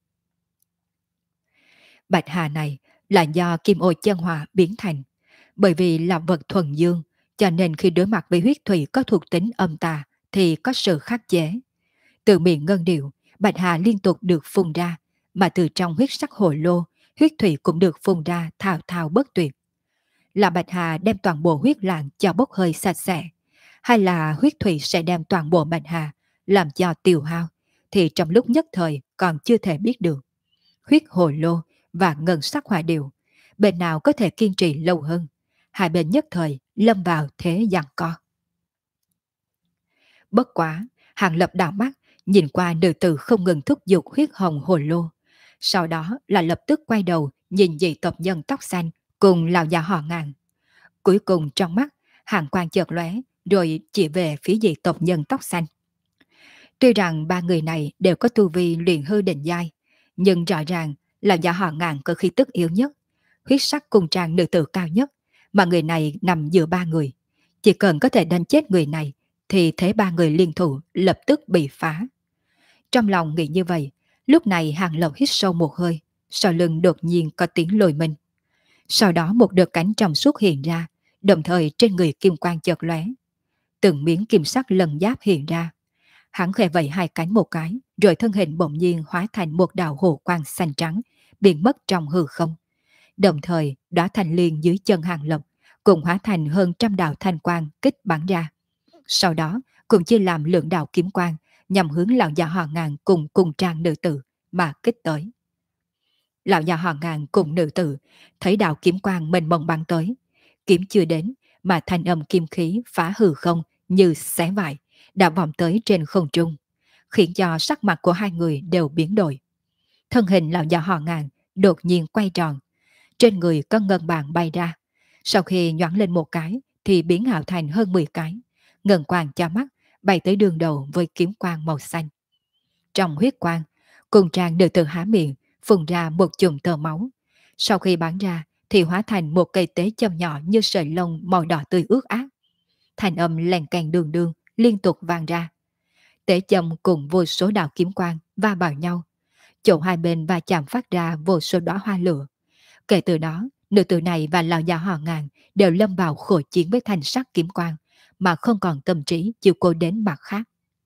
Bạch hà này là do kim ô chân hỏa biến thành, bởi vì là vật thuần dương, cho nên khi đối mặt với huyết thủy có thuộc tính âm tà thì có sự khắc chế. Từ miệng ngân điệu, bạch hà liên tục được phun ra, mà từ trong huyết sắc hồ lô, huyết thủy cũng được phun ra thao thao bất tuyệt. Là bạch hà đem toàn bộ huyết lạng cho bốc hơi sạch sẽ, hay là huyết thủy sẽ đem toàn bộ bạch hà làm cho tiêu hao, thì trong lúc nhất thời còn chưa thể biết được. Huyết hồ lô và ngân sắc hỏa điệu, bên nào có thể kiên trì lâu hơn, hai bên nhất thời lâm vào thế giằng co. Bất quá, Hàng Lập đảo mắt, nhìn qua nữ tử không ngừng thúc giục huyết hồng hồ lô. Sau đó là lập tức quay đầu nhìn dị tộc nhân tóc xanh cùng lão già họ Ngàn. Cuối cùng trong mắt, hàng quang chợt lóe rồi chỉ về phía dị tộc nhân tóc xanh. Tuy rằng ba người này đều có tu vi luyện hư định giai, nhưng rõ ràng lão già họ Ngàn có khí tức yếu nhất, huyết sắc cùng trang nữ tử cao nhất, mà người này nằm giữa ba người. Chỉ cần có thể đánh chết người này thì thế ba người liên thủ lập tức bị phá. Trong lòng nghĩ như vậy, lúc này Hàng Lập hít sâu một hơi, sau lưng đột nhiên có tiếng lồi mình. Sau đó một đợt cánh trong suốt hiện ra, đồng thời trên người kim quang chợt lóe. Từng miếng kim sắc lần giáp hiện ra. Hắn khẽ vẫy hai cánh một cái, rồi thân hình bỗng nhiên hóa thành một đạo hồ quang xanh trắng, biến mất trong hư không. Đồng thời, đóa thành liên dưới chân Hàng Lập cùng hóa thành hơn trăm đạo thanh quang kích bắn ra. Sau đó, cũng chia làm lượng đạo kiếm quang nhằm hướng lão già họ Ngàn cùng trang nữ tử mà kích tới. Lão già họ Ngàn cùng nữ tử thấy đạo kiếm quang mênh mông bắn tới, kiếm chưa đến mà thanh âm kim khí phá hư không như xé vải, đã vọng tới trên không trung. khiến cho sắc mặt của hai người đều biến đổi. Thân hình lão già họ Ngàn đột nhiên quay tròn, trên người có ngân bàn bay ra. Sau khi nhoáng lên một cái thì biến ảo thành hơn 10 cái, ngân quang cho mắt bay tới đường đầu với kiếm quang màu xanh. Trong huyết quang, cùng trang đều từ há miệng phun ra một chùm tơ máu. Sau khi bắn ra thì hóa thành một cây tế châm nhỏ như sợi lông màu đỏ tươi ướt át. Thành âm lèn càng đường đường liên tục vang ra. Tế châm cùng vô số đạo kiếm quang va vào nhau. Chỗ hai bên va chạm phát ra vô số đóa hoa lửa. Kể từ đó, nữ tử này và lão già họ Ngàn đều lâm vào khổ chiến với thanh sắc kiếm quang, mà không còn tâm trí chịu cô đến mặt khác.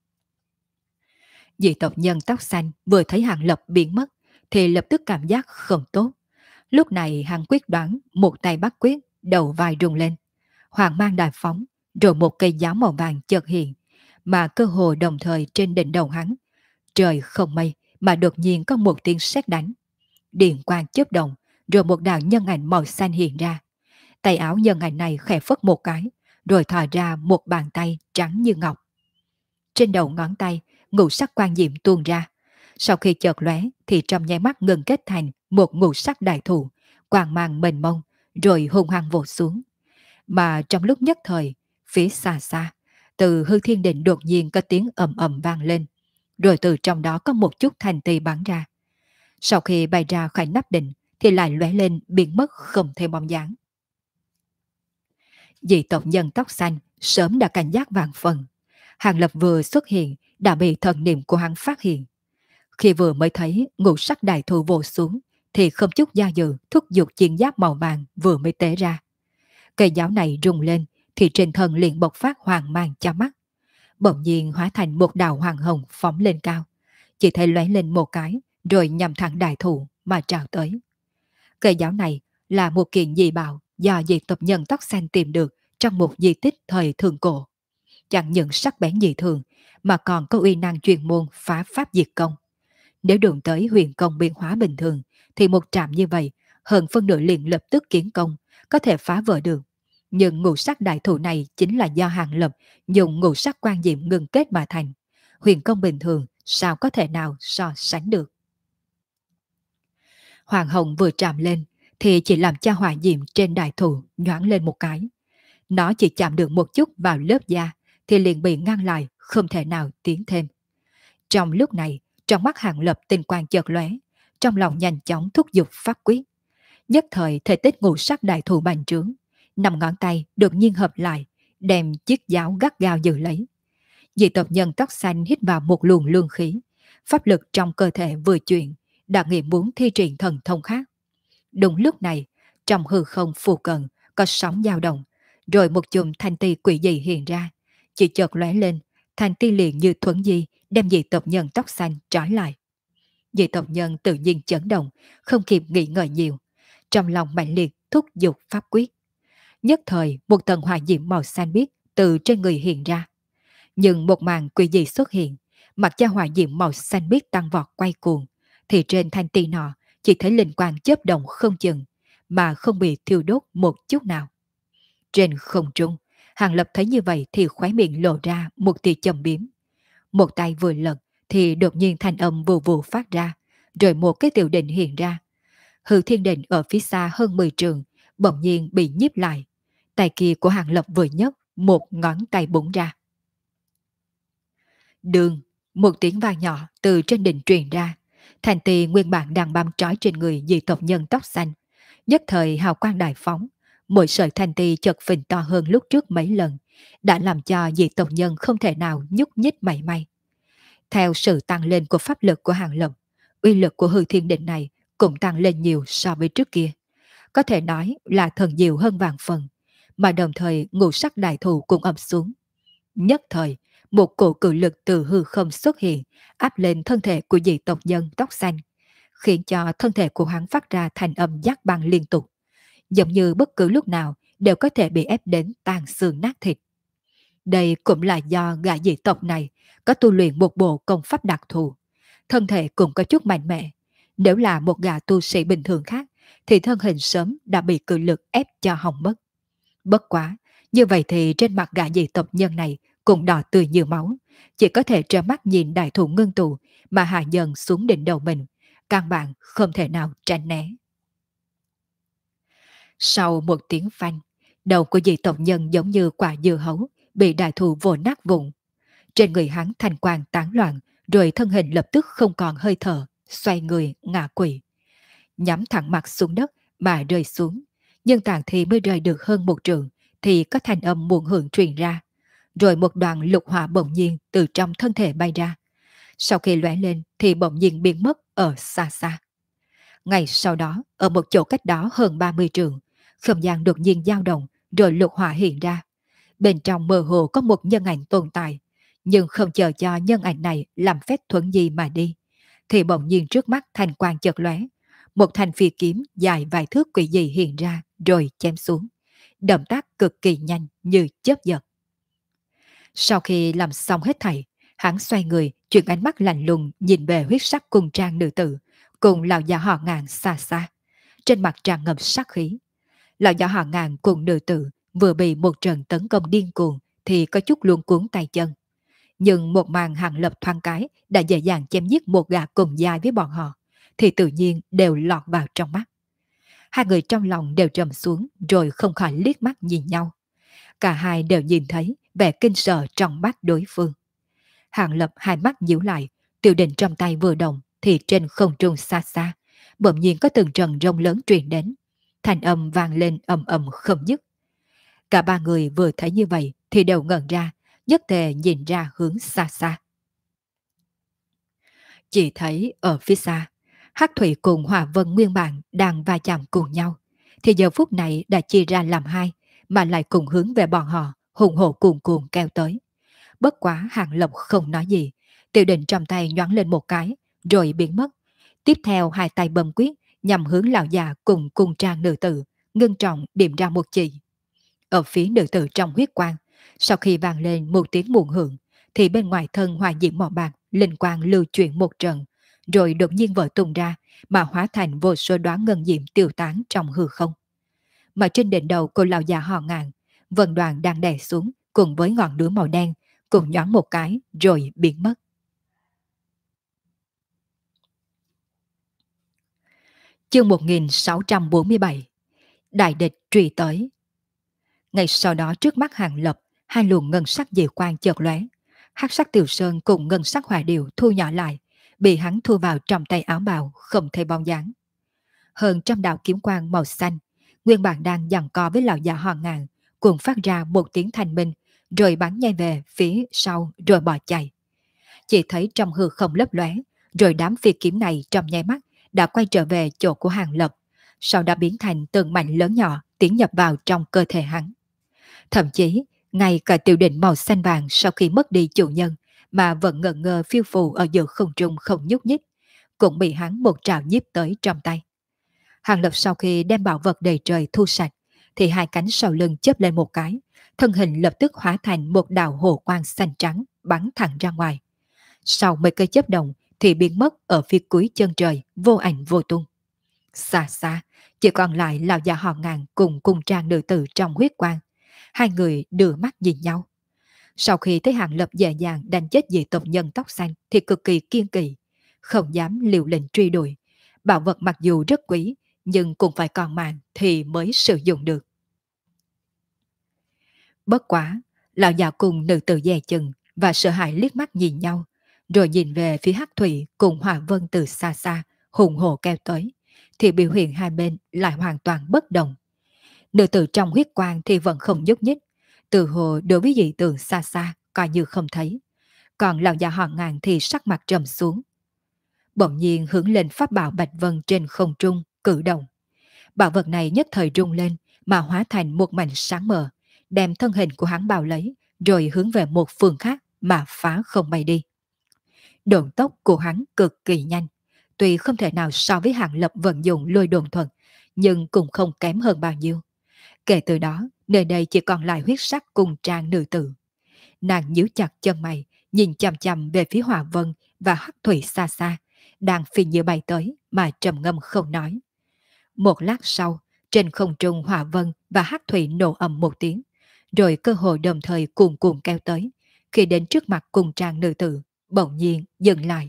Dị tộc nhân tóc xanh vừa thấy Hàng Lập biến mất thì lập tức cảm giác không tốt. Lúc này hắn quyết đoán một tay bắt quyết, đầu vai rung lên. Hoàng mang đại phóng, rồi một cây giáo màu vàng chợt hiện, mà cơ hồ đồng thời trên đỉnh đầu hắn. Trời không mây mà đột nhiên có một tiếng sét đánh. Điện quang chớp động, rồi một đạo nhân ảnh màu xanh hiện ra. Tay áo nhân ảnh này khẽ phất một cái, rồi thò ra một bàn tay trắng như ngọc. Trên đầu ngón tay, ngũ sắc quang diệm tuôn ra. Sau khi chợt lóe thì trong nháy mắt ngừng kết thành một ngũ sắc đại thụ, quang mang mênh mông, rồi hung hăng vồ xuống. Mà trong lúc nhất thời, phía xa xa, từ hư thiên định đột nhiên có tiếng ầm ầm vang lên, rồi từ trong đó có một chút thành tì bắn ra. Sau khi bay ra khỏi nắp định thì lại lóe lên biến mất không thêm bóng dáng. Dị tộc nhân tóc xanh sớm đã cảnh giác vàng phần. Hàng Lập vừa xuất hiện đã bị thần niệm của hắn phát hiện. Khi vừa mới thấy ngũ sắc đại thụ vồ xuống thì không chút do dự thúc giục chiến giáp màu vàng vừa mới tế ra. Cây giáo này rung lên thì trên thân liền bộc phát hoàng mang cho mắt. Bỗng nhiên hóa thành một đạo hoàng hồng phóng lên cao. Chỉ thấy lóe lên một cái rồi nhằm thẳng đại thụ mà trào tới. Cây giáo này là một kiện dị bảo do dị tộc nhân tóc xanh tìm được trong một di tích thời thượng cổ. Chẳng những sắc bén dị thường mà còn có uy năng chuyên môn phá pháp diệt công. Nếu đụng tới huyền công biến hóa bình thường thì một trạm như vậy hơn phân nửa liền lập tức kiến công, có thể phá vỡ được. Nhưng ngũ sắc đại thụ này chính là do Hàng Lập dùng ngũ sắc quan diệm ngừng kết mà thành. Huyền công bình thường sao có thể nào so sánh được. Hoàng hồng vừa chạm lên thì chỉ làm cho hỏa diệm trên đại thụ nhoáng lên một cái. Nó chỉ chạm được một chút vào lớp da thì liền bị ngăn lại, không thể nào tiến thêm. Trong lúc này, trong mắt Hàng Lập tinh quang chợt lóe, trong lòng nhanh chóng thúc giục pháp quyết. Nhất thời thể tích ngũ sắc đại thụ bành trướng, 5 ngón tay đột nhiên hợp lại, đem chiếc giáo gắt gao giữ lấy. Dị tộc nhân tóc xanh hít vào một luồng lương khí, pháp lực trong cơ thể vừa chuyển, đã nghĩ muốn thi triển thần thông khác. Đúng lúc này, trong hư không phù cận có sóng dao động, rồi một chùm thanh ti quỷ dị hiện ra, chỉ chợt lóe lên, thanh ti liền như thuấn di đem dị tộc nhân tóc xanh trói lại. Dị tộc nhân tự nhiên chấn động, không kịp nghĩ ngợi nhiều, trong lòng mạnh liệt thúc giục pháp quyết. Nhất thời một tầng hỏa diệm màu xanh biếc từ trên người hiện ra. Nhưng một màn quỷ dị xuất hiện, mặc cho hỏa diệm màu xanh biếc tăng vọt quay cuồng, thì trên thanh ti nọ chỉ thấy linh quang chớp động không chừng, mà không bị thiêu đốt một chút nào. Trên không trung, Hàng Lập thấy như vậy thì khóe miệng lộ ra một tia châm biếm. Một tay vừa lật thì đột nhiên thanh âm vù vù phát ra, rồi một cái tiểu định hiện ra. Hư thiên định ở phía xa hơn 10 trường, bỗng nhiên bị nhíp lại. Tay kia của Hàng Lập vừa nhấc, một ngón tay búng ra. Đường, một tiếng vang nhỏ từ trên đỉnh truyền ra. Thành tì nguyên bản đang bám trói trên người dị tộc nhân tóc xanh. Nhất thời hào quang đại phóng, mỗi sợi thanh ti chợt phình to hơn lúc trước mấy lần, đã làm cho dị tộc nhân không thể nào nhúc nhích mảy may. Theo sự tăng lên của pháp lực của Hàng Lập, uy lực của hư thiên định này cũng tăng lên nhiều so với trước kia. Có thể nói là thần diệu hơn vạn phần, mà đồng thời ngũ sắc đại thụ cũng ập xuống. Nhất thời, một cổ cự lực từ hư không xuất hiện, áp lên thân thể của dị tộc nhân tóc xanh, khiến cho thân thể của hắn phát ra thành âm giác băng liên tục, giống như bất cứ lúc nào đều có thể bị ép đến tan xương nát thịt. Đây cũng là do gã dị tộc này có tu luyện một bộ công pháp đặc thù, thân thể cũng có chút mạnh mẽ. Nếu là một gã tu sĩ bình thường khác thì thân hình sớm đã bị cự lực ép cho hỏng mất. Bất quá, như vậy thì trên mặt gã dị tộc nhân này cũng đỏ tươi như máu, chỉ có thể trơ mắt nhìn đại thụ ngưng tụ mà hạ dần xuống đỉnh đầu mình, căn bản không thể nào tránh né. Sau một tiếng phanh, đầu của dị tộc nhân giống như quả dưa hấu, bị đại thụ vồ nát vụn. Trên người hắn thành quang tán loạn, rồi thân hình lập tức không còn hơi thở, xoay người ngã quỵ, nhắm thẳng mặt xuống đất mà rơi xuống. Nhưng tàn thi mới rơi được hơn một trượng, thì có thanh âm muộn hưởng truyền ra. Rồi một đoàn lục hỏa bỗng nhiên từ trong thân thể bay ra. Sau khi lóe lên thì bỗng nhiên biến mất ở xa xa. Ngay sau đó, ở một chỗ cách đó hơn 30 trượng, không gian đột nhiên dao động, rồi lục hỏa hiện ra. Bên trong mơ hồ có một nhân ảnh tồn tại, nhưng không chờ cho nhân ảnh này làm phép thuận gì mà đi, thì bỗng nhiên trước mắt thành quang chợt lóe, một thanh phi kiếm dài vài thước quỷ dị hiện ra rồi chém xuống. Động tác cực kỳ nhanh như chớp giật. Sau khi làm xong hết thảy, hắn xoay người, chuyển ánh mắt lạnh lùng nhìn về huyết sắc cung trang nữ tử, cùng lão già họ Ngàn xa xa. Trên mặt tràn ngập sát khí. Lão già họ Ngàn cùng nữ tử vừa bị một trận tấn công điên cuồng thì có chút luống cuống tay chân. Nhưng một màn hàng lập thoáng cái đã dễ dàng chém giết một gã cùng dài với bọn họ, thì tự nhiên đều lọt vào trong mắt. Hai người trong lòng đều trầm xuống rồi không khỏi liếc mắt nhìn nhau. Cả hai đều nhìn thấy vẻ kinh sợ trong mắt đối phương. Hàng Lập hai mắt nhíu lại, tiểu định trong tay vừa động thì trên không trung xa xa, bỗng nhiên có từng trận rông lớn truyền đến. Thanh âm vang lên ầm ầm không dứt. Cả ba người vừa thấy như vậy thì đều ngẩn ra, nhất tề nhìn ra hướng xa xa. Chỉ thấy ở phía xa, Hắc Thủy cùng Hỏa Vân nguyên bản đang va chạm cùng nhau, thì giờ phút này đã chia ra làm hai, mà lại cùng hướng về bọn họ, hùng hổ cuồn cuộn kéo tới. Bất quá Hàng Lập không nói gì, tiểu định trong tay nhoáng lên một cái, rồi biến mất. Tiếp theo hai tay bấm quyết, nhằm hướng lão già cùng cung trang nữ tử, ngưng trọng điểm ra một chỉ. Ở phía nữ tử trong huyết quang, sau khi vang lên một tiếng muộn hưởng, thì bên ngoài thân hoa diễm màu bạc, linh quang lưu chuyển một trận, rồi đột nhiên vỡ tung ra, mà hóa thành vô số đóa ngân diễm tiêu tán trong hư không. Mà trên đỉnh đầu của lão già họ Ngàn, vân đoàn đang đè xuống cùng với ngọn lửa màu đen, cùng nhoáng một cái rồi biến mất. Chương 1647. Đại địch truy tới. Ngay sau đó trước mắt Hàng Lập, hai luồng ngân sắc dị quang chợt lóe, hắc sắc tiểu sơn cùng ngân sắc hỏa điệu thu nhỏ lại, bị hắn thu vào trong tay áo bào không thấy bóng dáng. Hơn trăm đạo kiếm quang màu xanh, nguyên bản đang giằng co với lão già họ Ngàn, cùng phát ra một tiếng thanh minh, rồi bắn nhanh về phía sau rồi bỏ chạy. Chỉ thấy trong hư không lấp lóe, rồi đám phi kiếm này trong nháy mắt đã quay trở về chỗ của Hàng Lập, sau đã biến thành từng mảnh lớn nhỏ tiến nhập vào trong cơ thể hắn. Thậm chí, ngay cả tiểu định màu xanh vàng sau khi mất đi chủ nhân mà vẫn ngẩn ngơ phiêu phù ở giữa không trung không nhúc nhích, cũng bị hắn một trảo nhiếp tới trong tay. Hàng Lập sau khi đem bảo vật đầy trời thu sạch, thì hai cánh sau lưng chớp lên một cái, thân hình lập tức hóa thành một đạo hồ quang xanh trắng bắn thẳng ra ngoài. Sau mấy cây chớp động thì biến mất ở phía cuối chân trời, vô ảnh vô tung. Xa xa, chỉ còn lại lão già họ Ngàn cùng cung trang nữ tử trong huyết quang. Hai người đưa mắt nhìn nhau. Sau khi thấy Hàng Lập dễ dàng đánh chết dị tộc nhân tóc xanh thì cực kỳ kiên kỳ, không dám liều lệnh truy đuổi. Bảo vật mặc dù rất quý, nhưng cũng phải còn mạng thì mới sử dụng được. Bất quá, lão già cùng nữ tử dè chừng và sợ hãi liếc mắt nhìn nhau, rồi nhìn về phía Hắc Thủy cùng Hỏa Vân từ xa xa, hùng hồ kéo tới, thì biểu hiện hai bên lại hoàn toàn bất đồng. Nữ tử trong huyết quang thì vẫn không nhúc nhích, từ hồ đối với dị tượng xa xa coi như không thấy. Còn lão già họ Ngàn thì sắc mặt trầm xuống. Bỗng nhiên hướng lên pháp bảo Bạch Vân trên không trung, cử động. Bảo vật này nhất thời rung lên mà hóa thành một mảnh sáng mờ, đem thân hình của hắn bao lấy, rồi hướng về một phương khác mà phá không bay đi. Độn tốc của hắn cực kỳ nhanh, tuy không thể nào so với Hàng Lập vận dụng lôi đồn thuật, nhưng cũng không kém hơn bao nhiêu. Kể từ đó, nơi đây chỉ còn lại huyết sắc cùng trang nữ tử. Nàng nhíu chặt chân mày, nhìn chằm chằm về phía Hòa Vân và Hắc Thủy xa xa, đang phi như bay tới mà trầm ngâm không nói. Một lát sau, trên không trung Hòa Vân và Hắc Thủy nổ ầm một tiếng, rồi cơ hội đồng thời cuồn cuộn kéo tới, khi đến trước mặt cùng trang nữ tử, bỗng nhiên dừng lại.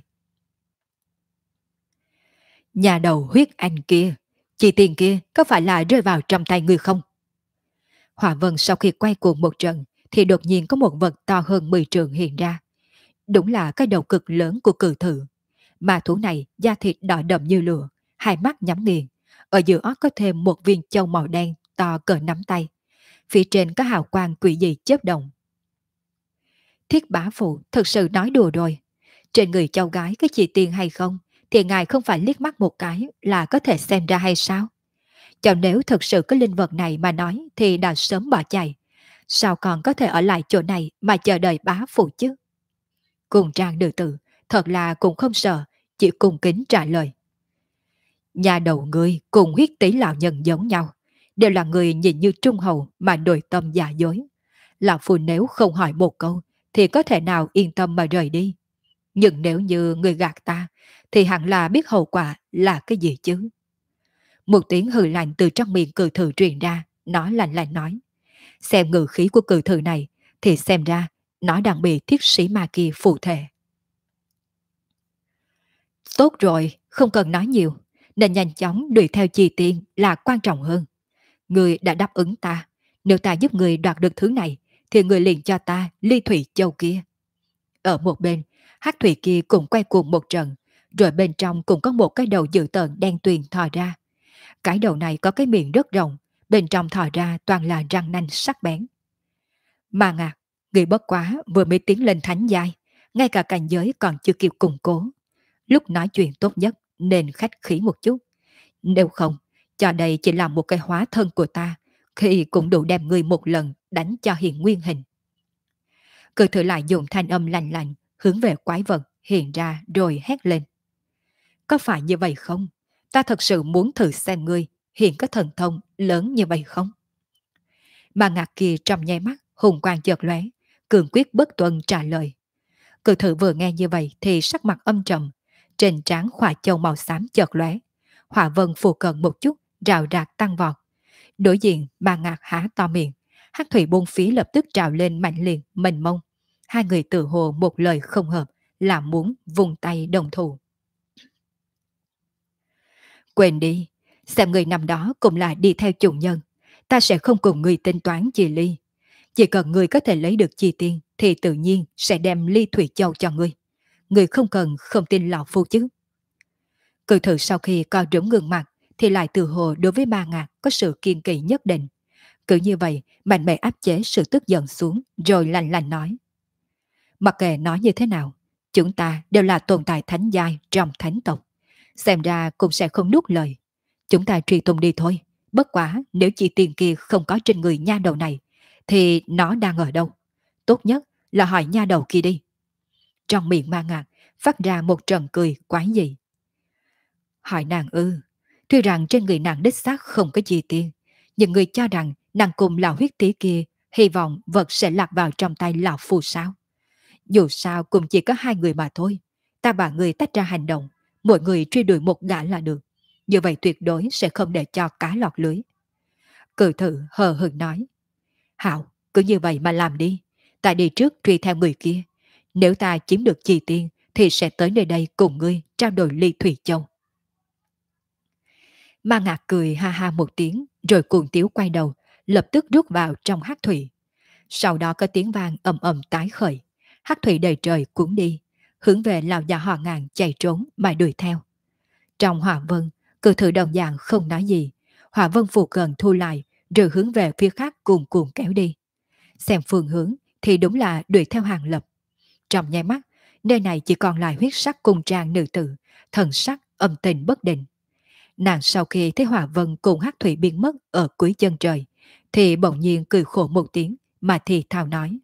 Nhà đầu huyết anh kia, chị tiền kia có phải là rơi vào trong tay người không? Hỏa Vân sau khi quay cuồng một trận thì đột nhiên có một vật to hơn 10 trượng hiện ra. Đúng là cái đầu cực lớn của cự thự. Mà thú này da thịt đỏ đậm như lửa, hai mắt nhắm nghiền. Ở giữa óc có thêm một viên châu màu đen to cỡ nắm tay. Phía trên có hào quang quỷ dị chớp động. Thiết bá phụ thực sự nói đùa rồi. Trên người cháu gái có chị tiền hay không thì ngài không phải liếc mắt một cái là có thể xem ra hay sao? Cho nếu thực sự có linh vật này mà nói thì đã sớm bỏ chạy. Sao còn có thể ở lại chỗ này mà chờ đợi bá phụ chứ? Cùng trang nữ tử, thật là cũng không sợ, chỉ cung kính trả lời. Nhà đầu ngươi cùng huyết tỷ lão nhân giống nhau, đều là người nhìn như trung hậu mà nội tâm giả dối. Lão phu nếu không hỏi một câu thì có thể nào yên tâm mà rời đi. Nhưng nếu như người gạt ta thì hẳn là biết hậu quả là cái gì chứ. Một tiếng hừ lạnh từ trong miệng cự thử truyền ra, nó lạnh lạnh nói. Xem ngự khí của cự thử này thì xem ra nó đang bị thiết sĩ ma kia phù thể. Tốt rồi, không cần nói nhiều, nên nhanh chóng đuổi theo chi tiên là quan trọng hơn. Người đã đáp ứng ta, nếu ta giúp người đoạt được thứ này thì người liền cho ta ly thủy châu kia. Ở một bên, hắc thủy kia cũng quay cuồng một trận, rồi bên trong cũng có một cái đầu dữ tợn đen tuyền thò ra. Cái đầu này có cái miệng rất rộng, bên trong thò ra toàn là răng nanh sắc bén. Mà ngạc, người bất quá vừa mới tiến lên thánh giai, ngay cả cảnh giới còn chưa kịp củng cố. Lúc nói chuyện tốt nhất nên khách khí một chút. Nếu không, cho đây chỉ là một cái hóa thân của ta, thì cũng đủ đem người một lần đánh cho hiện nguyên hình. Cự thử lại dùng thanh âm lạnh lạnh hướng về quái vật hiện ra rồi hét lên. Có phải như vậy không? Ta thật sự muốn thử xem ngươi hiện có thần thông lớn như vậy không? Mà ngạc kia trong nháy mắt hùng quang chợt lóe, cường quyết bất tuân trả lời. Cự thử vừa nghe như vậy thì sắc mặt âm trầm, trên trán khỏa châu màu xám chợt lóe, hỏa vân phù cận một chút, rào rạc tăng vọt. Đối diện mà ngạc há to miệng, hắc thủy buôn phí lập tức trào lên mạnh liền, mênh mông. Hai người tự hồ một lời không hợp, là muốn vùng tay đồng thủ. Quên đi, xem người nằm đó cũng là đi theo chủ nhân. Ta sẽ không cùng người tính toán chi ly. Chỉ cần người có thể lấy được chi tiên thì tự nhiên sẽ đem ly thủy châu cho ngươi. Người không cần không tin lão phu chứ. Cự thử sau khi co rúm gương mặt thì lại từ hồ đối với ma ngạc có sự kiên kỵ nhất định. Cứ như vậy mạnh mẽ áp chế sự tức giận xuống rồi lạnh lạnh nói. Mặc kệ nói như thế nào, chúng ta đều là tồn tại thánh giai trong thánh tộc. Xem ra cũng sẽ không nuốt lời. Chúng ta truy tung đi thôi. Bất quá nếu chị tiền kia không có trên người nha đầu này, thì nó đang ở đâu? Tốt nhất là hỏi nha đầu kia đi. Trong miệng ma ngạc phát ra một trận cười quái dị. Hỏi nàng ư? Tuy rằng trên người nàng đích xác không có chi tiền, nhưng người cho rằng nàng cùng lão huyết tí kia hy vọng vật sẽ lạc vào trong tay lão phù sao? Dù sao cũng chỉ có hai người mà thôi. Ta và người tách ra hành động, mỗi người truy đuổi một gã là được. Như vậy tuyệt đối sẽ không để cho cá lọt lưới. Cự thử hờ hững nói. Hảo, cứ như vậy mà làm đi. Ta đi trước truy theo người kia. Nếu ta chiếm được chi tiên thì sẽ tới nơi đây cùng ngươi trao đổi ly thủy châu. Ma ngạc cười ha ha một tiếng rồi cuồng tiếu quay đầu, lập tức rút vào trong hắc thủy. Sau đó có tiếng vang ầm ầm tái khởi. Hắc thủy đầy trời cuốn đi, hướng về lão già họ ngàn chạy trốn mà đuổi theo. Trong hỏa vân, cự thử đồng dạng không nói gì. Hỏa vân phù gần thu lại rồi hướng về phía khác cuồn cuộn kéo đi. Xem phương hướng thì đúng là đuổi theo hàng lập. Trong nháy mắt, nơi này chỉ còn lại huyết sắc cung trang nữ tử, thần sắc âm tình bất định. Nàng sau khi thấy hỏa vân cùng hắc thủy biến mất ở cuối chân trời, thì bỗng nhiên cười khổ một tiếng mà thì thào nói.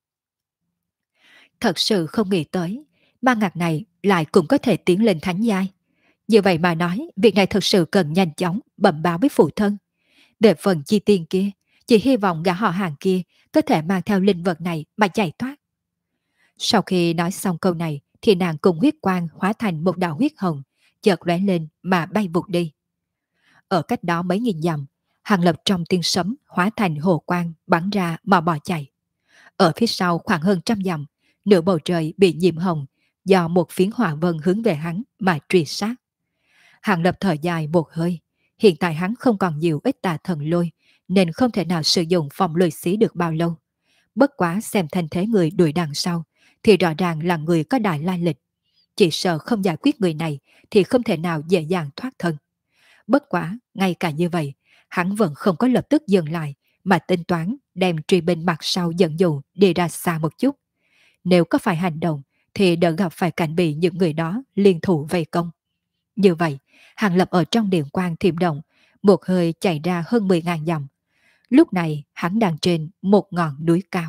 Thật sự không nghĩ tới, ma ngạc này lại cũng có thể tiến lên thánh giai. Như vậy mà nói, việc này thật sự cần nhanh chóng bẩm báo với phụ thân. Về phần chi tiên kia, chỉ hy vọng gã họ hàng kia có thể mang theo linh vật này mà chạy thoát. Sau khi nói xong câu này, thì nàng cùng huyết quang hóa thành một đạo huyết hồng, chợt lóe lên mà bay vụt đi. Ở cách đó mấy nghìn dặm, Hàng Lập trong tiếng sấm hóa thành hồ quang bắn ra mà bỏ chạy. Ở phía sau khoảng hơn trăm dặm, nửa bầu trời bị nhiễm hồng do một phiến hỏa vân hướng về hắn mà truy sát. Hàng Lập thở dài một hơi. Hiện tại hắn không còn nhiều ít tà thần lôi, nên không thể nào sử dụng phong lôi xí được bao lâu. Bất quá xem thành thế người đuổi đằng sau, thì rõ ràng là người có đại lai lịch. Chỉ sợ không giải quyết người này thì không thể nào dễ dàng thoát thân. Bất quá, ngay cả như vậy, hắn vẫn không có lập tức dừng lại, mà tính toán đem truy binh mặt sau dẫn dụ đi ra xa một chút. Nếu có phải hành động, thì đỡ gặp phải cảnh bị những người đó liên thủ vây công. Như vậy, Hàng Lập ở trong điện quan thiểm động, một hơi chạy ra hơn 10.000 dặm. Lúc này, hắn đang trên một ngọn núi cao.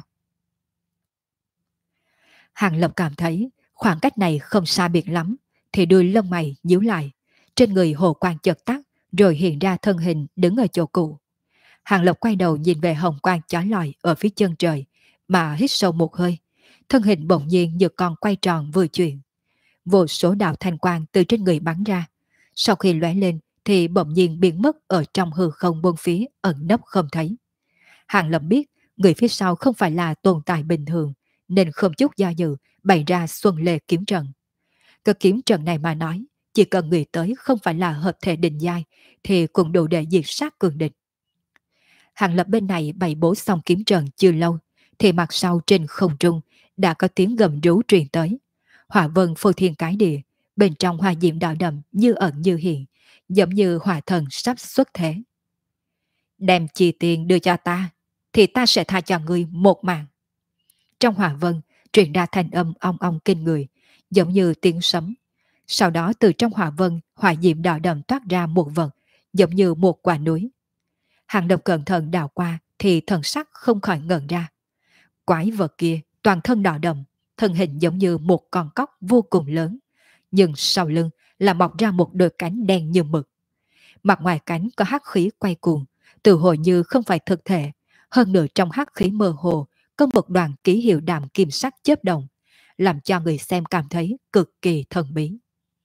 Hàng Lập cảm thấy khoảng cách này không xa biệt lắm, thì đuôi lông mày nhíu lại. Trên người hồ quang chợt tắt, rồi hiện ra thân hình đứng ở chỗ cũ. Hàng Lập quay đầu nhìn về hồng quang chói lọi ở phía chân trời, mà hít sâu một hơi. Thân hình bỗng nhiên như con quay tròn vừa chuyển. Vô số đạo thanh quang từ trên người bắn ra. Sau khi lóe lên thì bỗng nhiên biến mất ở trong hư không bốn phía ẩn nấp không thấy. Hàng Lập biết người phía sau không phải là tồn tại bình thường, nên không chút do dự bày ra xuân lê kiếm trận. Cái kiếm trận này mà nói, chỉ cần người tới không phải là hợp thể định giai thì cũng đủ để diệt sát cường địch. Hàng Lập bên này bày bố xong kiếm trận chưa lâu, thì mặt sau trên không trung đã có tiếng gầm rú truyền tới. Hỏa vân phô thiên cái địa, bên trong hoa diệm đạo đậm như ẩn như hiện, giống như hỏa thần sắp xuất thế. Đem chi tiền đưa cho ta, thì ta sẽ tha cho ngươi một mạng. Trong hỏa vân truyền ra thanh âm ong ong kinh người, giống như tiếng sấm. Sau đó từ trong hỏa vân, hỏa diệm đạo đậm toát ra một vật, giống như một quả núi. Hàng Lập cẩn thận đào qua thì thần sắc không khỏi ngẩn ra. Quái vật kia toàn thân đỏ đậm, thân hình giống như một con cóc vô cùng lớn, nhưng sau lưng là mọc ra một đôi cánh đen như mực. Mặt ngoài cánh có hắc khí quay cuồng, từ hồi như không phải thực thể, hơn nữa trong hắc khí mơ hồ có một đoàn ký hiệu đạm kim sắc chớp động, làm cho người xem cảm thấy cực kỳ thần bí.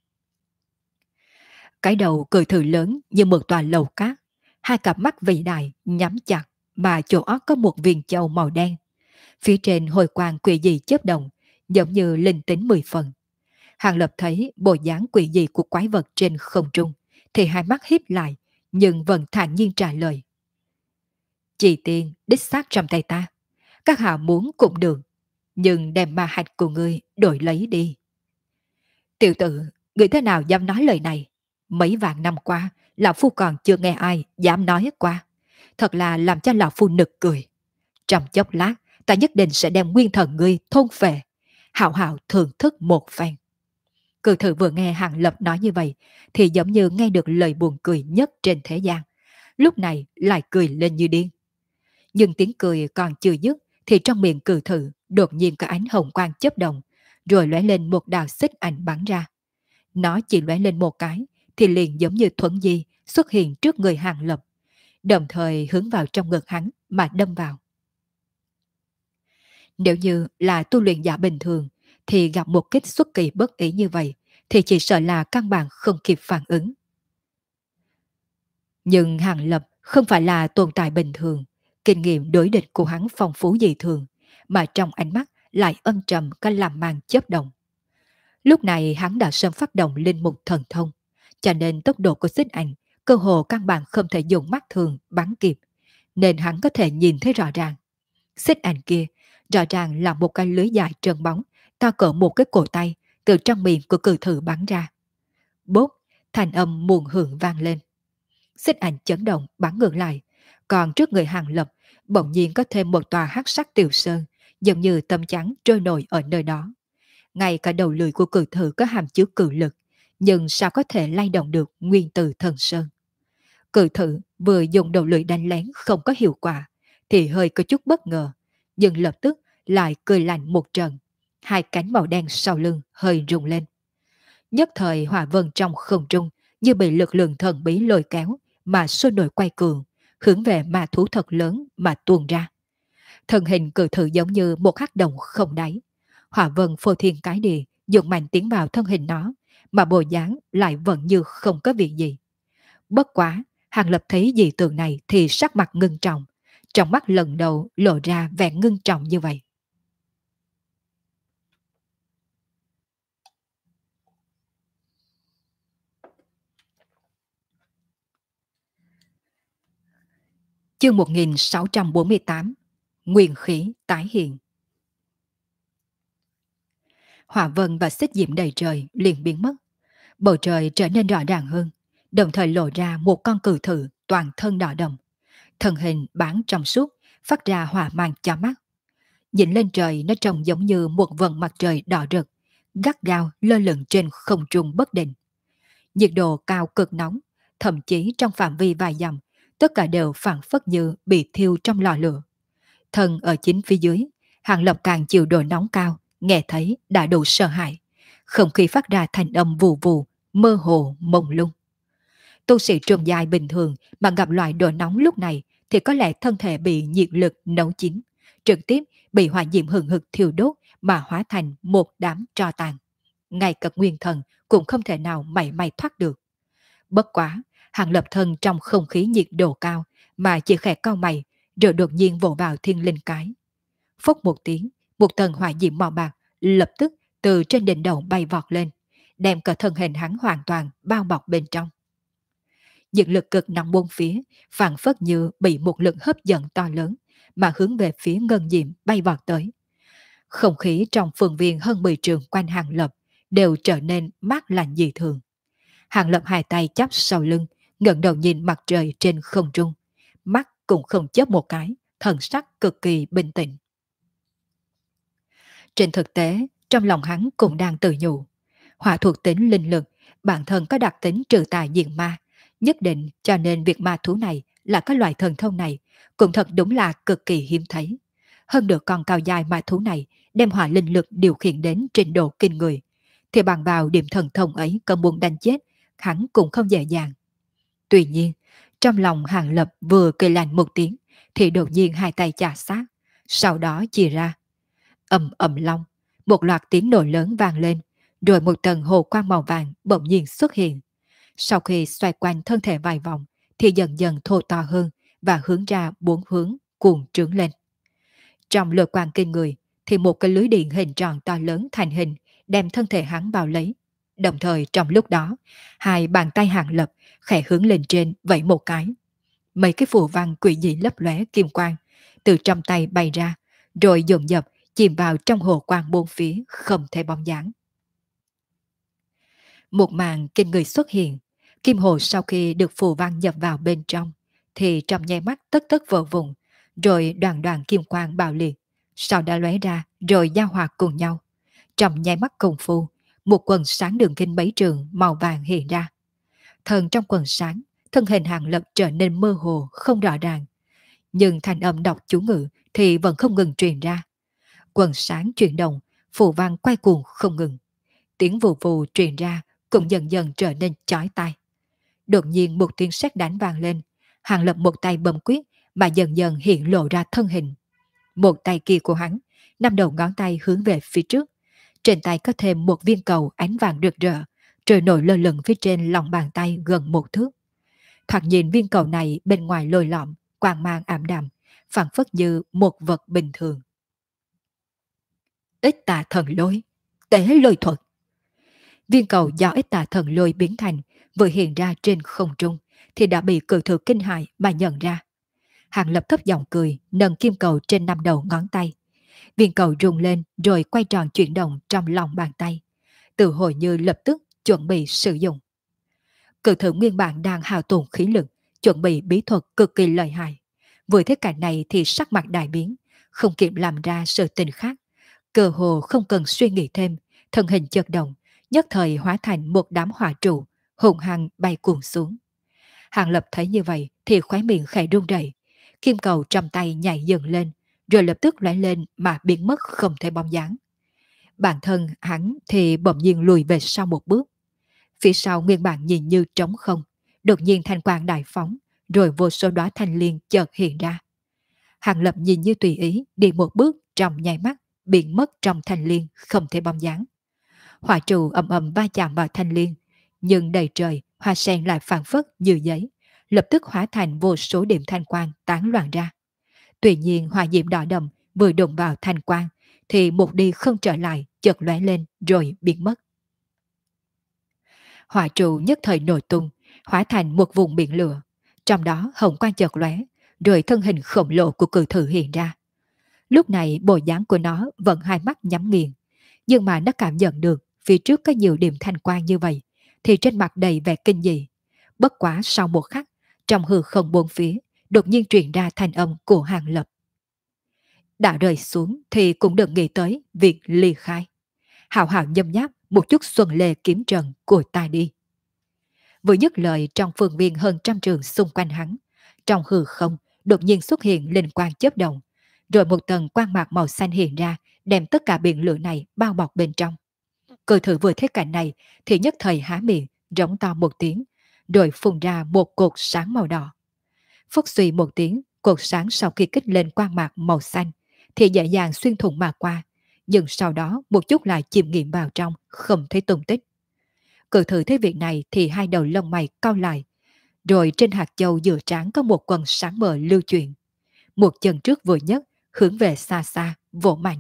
Cái đầu cười thử lớn như một tòa lầu cát, hai cặp mắt vĩ đại nhắm chặt, mà chỗ óc có một viên châu màu đen. Phía trên hồi quang quỷ dị chớp động, giống như linh tính 10 phần. Hàng Lập thấy bộ dáng quỷ dị của quái vật trên không trung, thì hai mắt híp lại, nhưng vẫn thản nhiên trả lời. Chỉ tiền đích xác trong tay ta, các hạ muốn cũng được, nhưng đem ma hạch của ngươi đổi lấy đi. Tiểu tử, ngươi thế nào dám nói lời này? Mấy vạn năm qua, lão phu còn chưa nghe ai dám nói qua. Thật là làm cho lão phu nực cười. Trong chốc lát, ta nhất định sẽ đem nguyên thần ngươi thôn phệ, hảo hảo thưởng thức một phen. Cự thử vừa nghe Hàng Lập nói như vậy, thì giống như nghe được lời buồn cười nhất trên thế gian. Lúc này lại cười lên như điên. Nhưng tiếng cười còn chưa dứt, thì trong miệng cự thử đột nhiên có ánh hồng quang chớp động, rồi lóe lên một đạo xích ảnh bắn ra. Nó chỉ lóe lên một cái, thì liền giống như thuẫn di xuất hiện trước người Hàng Lập, đồng thời hướng vào trong ngực hắn mà đâm vào. Nếu như là tu luyện giả bình thường, thì gặp một kích xuất kỳ bất ý như vậy, thì chỉ sợ là căn bản không kịp phản ứng. Nhưng Hàng Lập không phải là tồn tại bình thường, kinh nghiệm đối địch của hắn phong phú dị thường, mà trong ánh mắt lại âm trầm có làm màn chớp động. Lúc này hắn đã sớm phát động linh mục thần thông, cho nên tốc độ của xích ảnh cơ hồ căn bản không thể dùng mắt thường bắn kịp, nên hắn có thể nhìn thấy rõ ràng. Xích ảnh kia rõ ràng là một cái lưới dài trơn bóng, to cỡ một cái cổ tay, từ trong miệng của cự thử bắn ra. Bốp, thành âm muộn hưởng vang lên. Xích ảnh chấn động bắn ngược lại, còn trước người Hàng Lập bỗng nhiên có thêm một tòa hắc sắc tiểu sơn, giống như tấm chắn trôi nổi ở nơi đó. Ngay cả đầu lưỡi của cự thử có hàm chứa cự lực, nhưng sao có thể lay động được nguyên tử thần sơn. Cự thử vừa dùng đầu lưỡi đánh lén không có hiệu quả, thì hơi có chút bất ngờ, nhưng lập tức lại cười lạnh một trận. Hai cánh màu đen sau lưng hơi rung lên. Nhất thời hỏa vân trong không trung như bị lực lượng thần bí lôi kéo mà sôi nổi quay cuồng, hướng về ma thú thật lớn mà tuôn ra. Thân hình cự thử giống như một hắc động không đáy. Hỏa vân phô thiên cái địa dùng mạnh tiến vào thân hình nó, mà bộ dáng lại vẫn như không có việc gì. Bất quá, Hàng Lập thấy dị tượng này thì sắc mặt ngưng trọng, trong mắt lần đầu lộ ra vẻ ngưng trọng như vậy. Chương 1648. Nguyên khí tái hiện. Hỏa vân và xích diễm đầy trời liền biến mất. Bầu trời trở nên rõ ràng hơn, đồng thời lộ ra một con cự thử toàn thân đỏ đồng. Thân hình bán trong suốt, phát ra hỏa mang cho mắt. Nhìn lên trời nó trông giống như một vầng mặt trời đỏ rực, gắt gao lơ lửng trên không trung bất định. Nhiệt độ cao cực nóng, thậm chí trong phạm vi vài dặm, tất cả đều phản phất như bị thiêu trong lò lửa. Thân ở chính phía dưới, Hàng Lập càng chịu độ nóng cao, nghe thấy đã đủ sợ hãi. Không khí phát ra thành âm vù vù, mơ hồ, mông lung. Tu sĩ trường dài bình thường mà gặp loại độ nóng lúc này thì có lẽ thân thể bị nhiệt lực nấu chín, trực tiếp bị hỏa diễm hừng hực thiêu đốt mà hóa thành một đám tro tàn. Ngay cả nguyên thần cũng không thể nào mảy may thoát được. Bất quá, Hàng Lập thân trong không khí nhiệt độ cao mà chỉ khẽ cau mày rồi đột nhiên vỗ vào thiên linh cái. Phốc một tiếng, một tầng hỏa diễm màu bạc lập tức từ trên đỉnh đầu bay vọt lên, đem cả thân hình hắn hoàn toàn bao bọc bên trong. Nhiệt lực cực nóng bốn phía, phản phất như bị một lực hấp dẫn to lớn mà hướng về phía ngân diệm bay vọt tới. Không khí trong phường viên hơn 10 trường quanh Hàng Lập đều trở nên mát lạnh dị thường. Hàng Lập hai tay chắp sau lưng, ngẩng đầu nhìn mặt trời trên không trung, mắt cũng không chớp một cái, thần sắc cực kỳ bình tĩnh. Trên thực tế, trong lòng hắn cũng đang tự nhủ. Hỏa thuộc tính linh lực, bản thân có đặc tính trừ tà diệt ma, nhất định cho nên việc ma thú này là cái loại thần thông này, cũng thật đúng là cực kỳ hiếm thấy. Hơn được con cao dài ma thú này đem hỏa linh lực điều khiển đến trình độ kinh người, thì bằng vào điểm thần thông ấy có muốn đánh chết, hắn cũng không dễ dàng. Tuy nhiên, trong lòng Hàng Lập vừa cười lạnh một tiếng, thì đột nhiên hai tay chà sát, sau đó chia ra. Ầm ầm long, một loạt tiếng nổ lớn vang lên, rồi một tầng hồ quang màu vàng bỗng nhiên xuất hiện. Sau khi xoay quanh thân thể vài vòng, thì dần dần thô to hơn và hướng ra bốn hướng cuồng trướng lên. Trong lượt quang kinh người, thì một cái lưới điện hình tròn to lớn thành hình, đem thân thể hắn bao lấy. Đồng thời trong lúc đó, hai bàn tay Hàng Lập khẽ hướng lên trên vẫy một cái. Mấy cái phù văn quỷ dị lấp lóe kim quang từ trong tay bay ra, rồi dồn dập chìm vào trong hồ quang bốn phía không thể bóng dáng. Một màn kinh người xuất hiện, kim hồ sau khi được phù văn nhập vào bên trong, thì trong nháy mắt tất tất vỡ vụn, rồi đoàn đoàn kim quang bạo liệt, sau đã lóe ra rồi giao hòa cùng nhau. Trong nháy mắt công phu, một quần sáng đường kinh mấy trường màu vàng hiện ra. Thần trong quần sáng, thân hình Hàng Lập trở nên mơ hồ, không rõ ràng. Nhưng thanh âm đọc chú ngữ thì vẫn không ngừng truyền ra. Quần sáng chuyển động, phù văn quay cuồng không ngừng. Tiếng vù vù truyền ra cũng dần dần trở nên chói tai. Đột nhiên một tiếng sét đánh vang lên, Hàng Lập một tay bấm quyết mà dần dần hiện lộ ra thân hình. Một tay kia của hắn, năm đầu ngón tay hướng về phía trước. Trên tay có thêm một viên cầu ánh vàng rực rỡ, trời nổi lơ lửng phía trên lòng bàn tay gần một thước. Thoạt nhìn viên cầu này bên ngoài lồi lõm, quang mang ảm đạm, phảng phất như một vật bình thường. Ít tà thần lôi, tế lôi thuật. Viên cầu do ít tà thần lôi biến thành vừa hiện ra trên không trung thì đã bị cự thử kinh hại mà nhận ra. Hàng Lập thấp giọng cười, nâng kim cầu trên năm đầu ngón tay. Viên cầu rung lên rồi quay tròn chuyển động trong lòng bàn tay, tự hồi như lập tức chuẩn bị sử dụng. Cự thử nguyên bản đang hao tổn khí lực, chuẩn bị bí thuật cực kỳ lợi hại. Vừa thấy cảnh này thì sắc mặt đại biến, không kịp làm ra sự tình khác. Cơ hồ không cần suy nghĩ thêm, thân hình chợt động, nhất thời hóa thành một đám hỏa trụ, hùng hăng bay cuồng xuống. Hàng Lập thấy như vậy thì khóe miệng khẽ run rẩy, kim cầu trong tay nhảy dần lên, rồi lập tức lóe lên mà biến mất không thấy bóng dáng. Bản thân hắn thì bỗng nhiên lùi về sau một bước. Phía sau nguyên bản nhìn như trống không, đột nhiên thanh quang đại phóng, rồi vô số đóa thanh liên chợt hiện ra. Hàng Lập nhìn như tùy ý đi một bước trong nháy mắt, biến mất trong thanh liên không thể bóng dáng. Hỏa trụ ầm ầm va chạm vào thanh liên, nhưng đầy trời hoa sen lại phản phất như giấy, lập tức hóa thành vô số điểm thanh quang tán loạn ra. Tuy nhiên hỏa diễm đỏ đậm vừa đụng vào thanh quang thì một đi không trở lại, chợt lóe lên rồi biến mất. Hỏa trụ nhất thời nổi tung, hóa thành một vùng biển lửa, trong đó hồng quang chợt lóe, rồi thân hình khổng lồ của cự thử hiện ra. Lúc này bộ dáng của nó vẫn hai mắt nhắm nghiền, nhưng mà nó cảm nhận được phía trước có nhiều điểm thanh quang như vậy, thì trên mặt đầy vẻ kinh dị. Bất quá sau một khắc, trong hư không bốn phía, đột nhiên truyền ra thanh âm của Hàng Lập. Đã rơi xuống thì cũng đừng nghĩ tới việc ly khai. Hào hào nhâm nháp một chút xuân lê kiếm trần của ta đi. Vừa dứt lời, trong phương viên hơn trăm trường xung quanh hắn, trong hư không đột nhiên xuất hiện linh quang chớp động, rồi một tầng quang mạc màu xanh hiện ra, đem tất cả biển lửa này bao bọc bên trong. Cự thử vừa thấy cảnh này thì nhất thời há miệng, rống to một tiếng, rồi phun ra một cột sáng màu đỏ. Phốc suy một tiếng, cột sáng sau khi kích lên quang mạc màu xanh thì dễ dàng xuyên thủng mà qua, nhưng sau đó một chút lại chìm nghiệm vào trong, không thấy tung tích. Cự thử thấy việc này thì hai đầu lông mày cau lại, rồi trên hạt châu giữa trán có một quần sáng mờ lưu chuyển. Một chân trước vừa nhấc, hướng về xa xa, vỗ mạnh.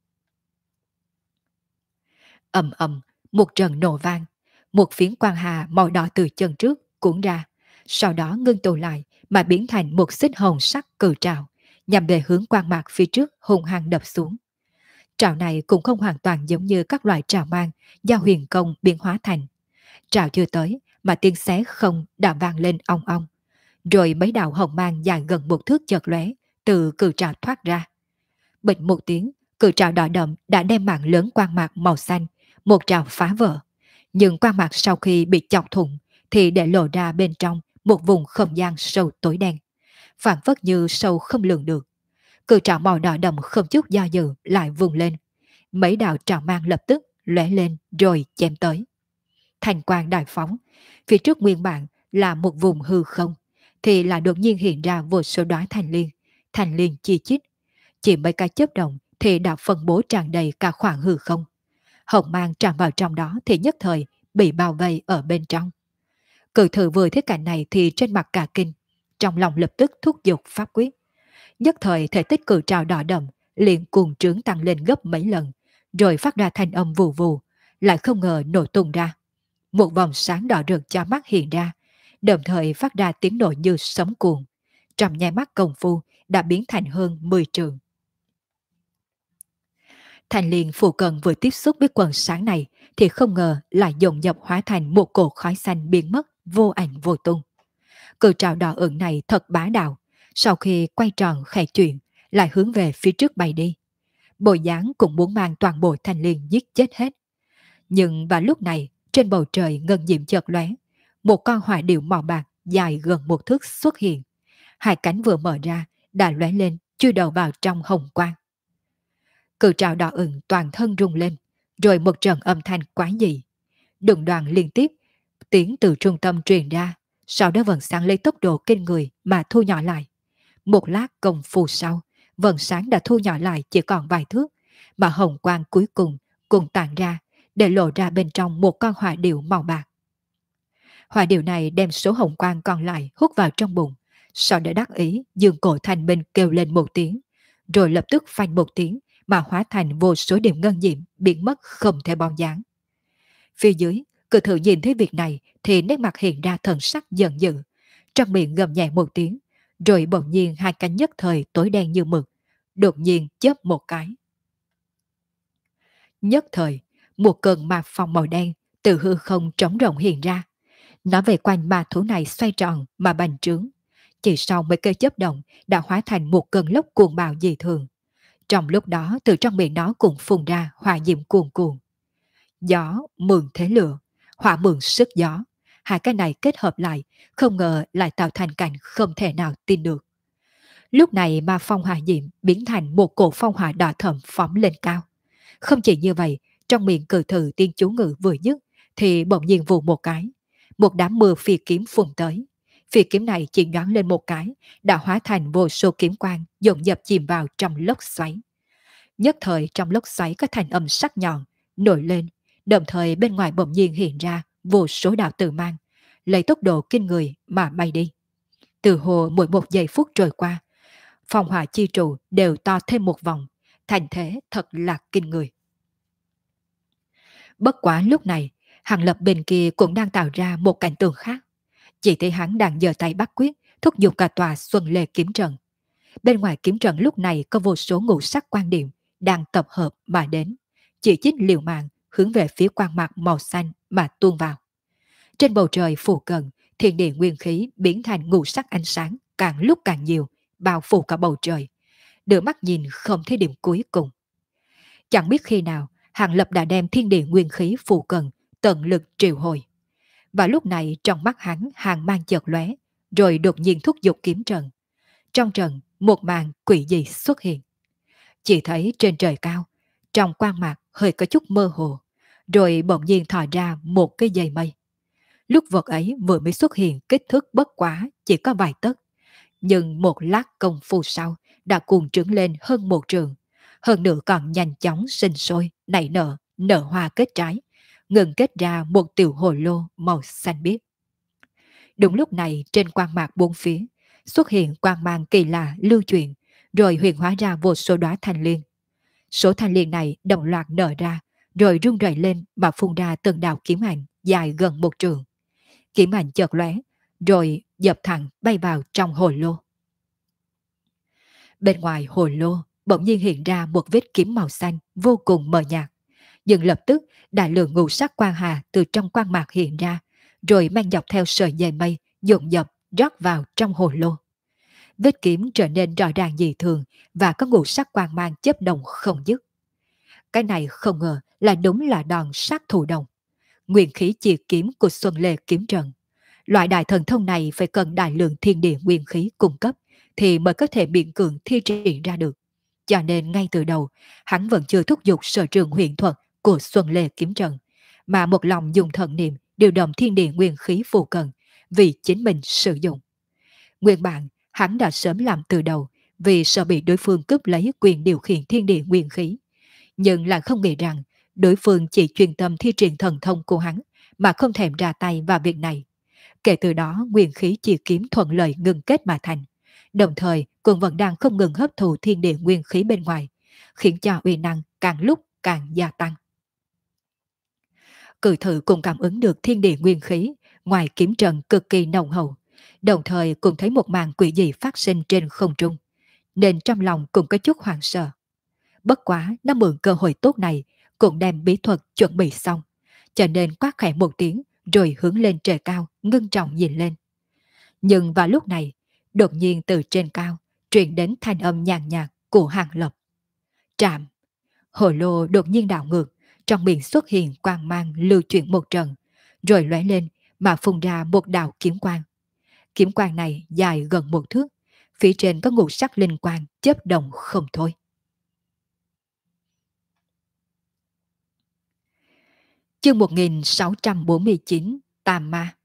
Ầm ầm, một trận nổ vang, một phiến quang hà màu đỏ từ chân trước cuốn ra, sau đó ngưng tụ lại mà biến thành một xích hồng sắc cự trảo, nhằm về hướng quang mạc phía trước hung hăng đập xuống. Trảo này cũng không hoàn toàn giống như các loại trảo mang do huyền công biến hóa thành. Trảo chưa tới mà tiếng xé không đã vang lên ong ong, rồi mấy đạo hồng mang dài gần một thước chợt lóe từ cự trảo thoát ra. Bịch một tiếng, cự trảo đỏ đậm đã đem mảng lớn quang mạc màu xanh, một trảo phá vỡ. Nhưng quang mạc sau khi bị chọc thủng thì để lộ ra bên trong một vùng không gian sâu tối đen, phản phất như sâu không lường được. Cự trảo màu đỏ đậm không chút do dự lại vùng lên. Mấy đạo trảo mang lập tức lóe lên rồi chém tới. Thành quang đại phóng, phía trước nguyên bản là một vùng hư không, thì là đột nhiên hiện ra vô số đóa thành liên chi chít. Chỉ mấy cái chớp động thì đã phân bố tràn đầy cả khoảng hư không. Hồng mang tràn vào trong đó thì nhất thời bị bao vây ở bên trong. Cự thử vừa thấy cảnh này thì trên mặt cả kinh, trong lòng lập tức thúc giục pháp quyết. Nhất thời thể tích cự trào đỏ đậm liền cuồng trướng tăng lên gấp mấy lần, rồi phát ra thanh âm vù vù, lại không ngờ nổ tung ra. Một vòng sáng đỏ rực cho mắt hiện ra, đồng thời phát ra tiếng nổ như sấm cuồng. Trong nháy mắt công phu đã biến thành hơn 10 trường. Thành liền phù cận vừa tiếp xúc với quần sáng này thì không ngờ lại dồn dập hóa thành một cột khói xanh biến mất vô ảnh vô tung. Cự trào đỏ ửng này thật bá đạo, sau khi quay tròn khẽ chuyển lại hướng về phía trước bay đi. Bộ dáng cũng muốn mang toàn bộ thành liền giết chết hết. Nhưng vào lúc này trên bầu trời ngân diệm chợt lóe, một con hỏa điệu màu bạc dài gần một thước xuất hiện. Hai cánh vừa mở ra đã lóe lên chui đầu vào trong hồng quang. Cự trào đỏ ửng toàn thân rung lên, rồi một trận âm thanh quái dị. Đụng đoàn liên tiếp, tiếng từ trung tâm truyền ra, sau đó vầng sáng lấy tốc độ kinh người mà thu nhỏ lại. Một lát công phu sau, vầng sáng đã thu nhỏ lại chỉ còn vài thước, mà hồng quang cuối cùng cùng tản ra, để lộ ra bên trong một con hỏa điệu màu bạc. Hỏa điệu này đem số hồng quang còn lại hút vào trong bụng, sau đó đắc ý dương cổ thành bên kêu lên một tiếng, rồi lập tức phanh một tiếng mà hóa thành vô số điểm ngân diệm biến mất không thể bóng dáng. Phía dưới, cự thử nhìn thấy việc này thì nét mặt hiện ra thần sắc giận dữ, trong miệng gầm nhẹ một tiếng, rồi bỗng nhiên hai cánh nhất thời tối đen như mực, đột nhiên chớp một cái. Nhất thời, một cơn ma phong màu đen từ hư không trống rộng hiện ra. Nó về quanh ma thú này xoay tròn mà bành trướng. Chỉ sau mấy cây chớp động đã hóa thành một cơn lốc cuồng bạo dị thường. Trong lúc đó từ trong miệng nó cũng phun ra hỏa diệm cuồn cuộn. Gió mượn thế lửa, hỏa mượn sức gió. Hai cái này kết hợp lại, không ngờ lại tạo thành cảnh không thể nào tin được. Lúc này ma phong hỏa diệm biến thành một cổ phong hỏa đỏ thẫm phóng lên cao. Không chỉ như vậy, trong miệng cự thử tiên chú ngữ vừa dứt thì bỗng nhiên vù một cái. Một đám mưa phi kiếm phun tới. Phi kiếm này chỉ nhoáng lên một cái, đã hóa thành vô số kiếm quang dồn dập chìm vào trong lốc xoáy. Nhất thời trong lốc xoáy có thành âm sắc nhọn nổi lên, đồng thời bên ngoài bỗng nhiên hiện ra vô số đạo tử mang, lấy tốc độ kinh người mà bay đi. Từ hồ mỗi một giây phút trôi qua, phong hỏa chi trụ đều to thêm một vòng, thành thế thật là kinh người. Bất quá lúc này, Hàng Lập bên kia cũng đang tạo ra một cảnh tượng khác. Chỉ thấy hắn đang giơ tay bắt quyết thúc giục cả tòa Xuân Lê kiếm trận. Bên ngoài kiếm trận lúc này có vô số ngũ sắc quan điểm đang tập hợp mà đến, chỉ chích liều mạng hướng về phía quan mạc màu xanh mà tuôn vào. Trên bầu trời phù cận, thiên địa nguyên khí biến thành ngũ sắc ánh sáng càng lúc càng nhiều, bao phủ cả bầu trời. Đưa mắt nhìn không thấy điểm cuối cùng. Chẳng biết khi nào, Hàng Lập đã đem thiên địa nguyên khí phù cận tận lực triệu hồi. Và lúc này trong mắt hắn hàng mang chợt lóe, rồi đột nhiên thúc giục kiếm trận. Trong trận, một màn quỷ dị xuất hiện. Chỉ thấy trên trời cao, trong quang mạc hơi có chút mơ hồ, rồi bỗng nhiên thò ra một cái dây mây. Lúc vật ấy vừa mới xuất hiện kích thước bất quá chỉ có vài tấc, nhưng một lát công phu sau đã cuồng trứng lên hơn một trường. Hơn nữa còn nhanh chóng sinh sôi, nảy nở, nở hoa kết trái, ngừng kết ra một tiểu hồ lô màu xanh biếc. Đúng lúc này trên quang mạc bốn phía xuất hiện quang mang kỳ lạ lưu chuyển, rồi huyền hóa ra vô số đóa thanh liên. Số thanh liên này đồng loạt nở ra, rồi rung rẩy lên mà phun ra từng đạo kiếm ảnh dài gần một trường. Kiếm ảnh chợt lóe, rồi dập thẳng bay vào trong hồ lô. Bên ngoài hồ lô bỗng nhiên hiện ra một vết kiếm màu xanh vô cùng mờ nhạt, nhưng lập tức đại lượng ngũ sắc quang hà từ trong quang mạc hiện ra, rồi mang dọc theo sợi dây mây dồn dập rót vào trong hồ lô. Vết kiếm trở nên rõ ràng dị thường và có ngũ sắc quang mang chớp động không dứt. Cái này không ngờ là đúng là đòn sát thủ đồng. Nguyên khí chi kiếm của Xuân Lê kiếm trận. Loại đại thần thông này phải cần đại lượng thiên địa nguyên khí cung cấp thì mới có thể biện cường thi triển ra được. Cho nên ngay từ đầu, hắn vẫn chưa thúc giục sở trường huyền thuật của Xuân Lê kiếm trận, mà một lòng dùng thần niệm điều động thiên địa nguyên khí phù cận vì chính mình sử dụng. Nguyên bản, hắn đã sớm làm từ đầu vì sợ bị đối phương cướp lấy quyền điều khiển thiên địa nguyên khí. Nhưng lại không nghĩ rằng đối phương chỉ chuyên tâm thi triển thần thông của hắn mà không thèm ra tay vào việc này. Kể từ đó nguyên khí chi kiếm thuận lợi ngừng kết mà thành. Đồng thời cũng vẫn đang không ngừng hấp thụ thiên địa nguyên khí bên ngoài, khiến cho uy năng càng lúc càng gia tăng. Cự thử cũng cảm ứng được thiên địa nguyên khí ngoài kiếm trận cực kỳ nồng hậu, đồng thời cũng thấy một màn quỷ dị phát sinh trên không trung, nên trong lòng cũng có chút hoảng sợ. Bất quá nó mượn cơ hội tốt này cũng đem bí thuật chuẩn bị xong, cho nên quát khẽ một tiếng rồi hướng lên trời cao ngưng trọng nhìn lên. Nhưng vào lúc này, đột nhiên từ trên cao truyền đến thanh âm nhàn nhạt của Hàng Lập. Trạm. Hồ lô đột nhiên đảo ngược, trong miệng xuất hiện quang mang lưu chuyển một trận, rồi lóe lên mà phun ra một đạo kiếm quang. Kiếm quang này dài gần một thước, phía trên có ngũ sắc linh quang chớp động không thôi. Chương 1649 Tam Ma.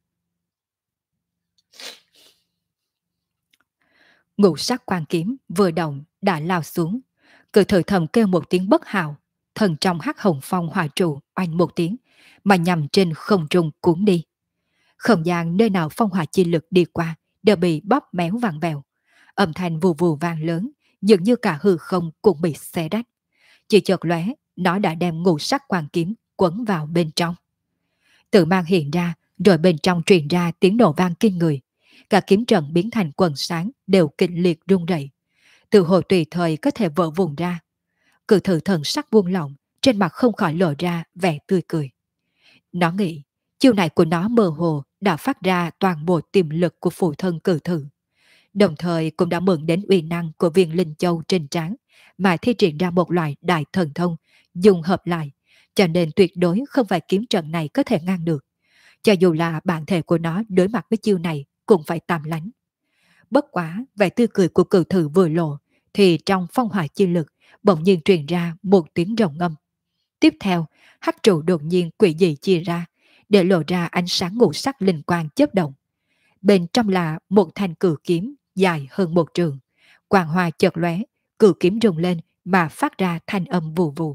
Ngũ sắc quang kiếm vừa động đã lao xuống, cự thử thầm kêu một tiếng bất hào, thần trong hắc hồng phong hỏa trụ oanh một tiếng mà nhằm trên không trung cuốn đi. Không gian nơi nào phong hỏa chi lực đi qua đều bị bóp méo vặn vẹo, âm thanh vù vù vang lớn, dường như cả hư không cũng bị xé rách. Chỉ chợt lóe, nó đã đem ngũ sắc quang kiếm quấn vào bên trong. Tự mang hiện ra, rồi bên trong truyền ra tiếng nổ vang kinh người. Cả kiếm trận biến thành quần sáng đều kịch liệt rung rẩy, tự hồ tùy thời có thể vỡ vụn ra. Cự thử thần sắc buông lỏng, trên mặt không khỏi lộ ra vẻ tươi cười. Nó nghĩ, chiêu này của nó mơ hồ đã phát ra toàn bộ tiềm lực của phụ thân cự thử. Đồng thời cũng đã mượn đến uy năng của viên linh châu trên trán mà thi triển ra một loại đại thần thông, dùng hợp lại, cho nên tuyệt đối không phải kiếm trận này có thể ngăn được. Cho dù là bản thể của nó đối mặt với chiêu này cũng phải tạm lánh. Bất quá, vẻ tươi cười của cự thử vừa lộ, thì trong phong hỏa chi lực bỗng nhiên truyền ra một tiếng rồng ngâm. Tiếp theo, hắc trụ đột nhiên quỷ dị chia ra, để lộ ra ánh sáng ngũ sắc linh quang chớp động. Bên trong là một thanh cử kiếm dài hơn một trường. Quang hoa chợt lóe, cử kiếm rung lên mà phát ra thanh âm vù vù.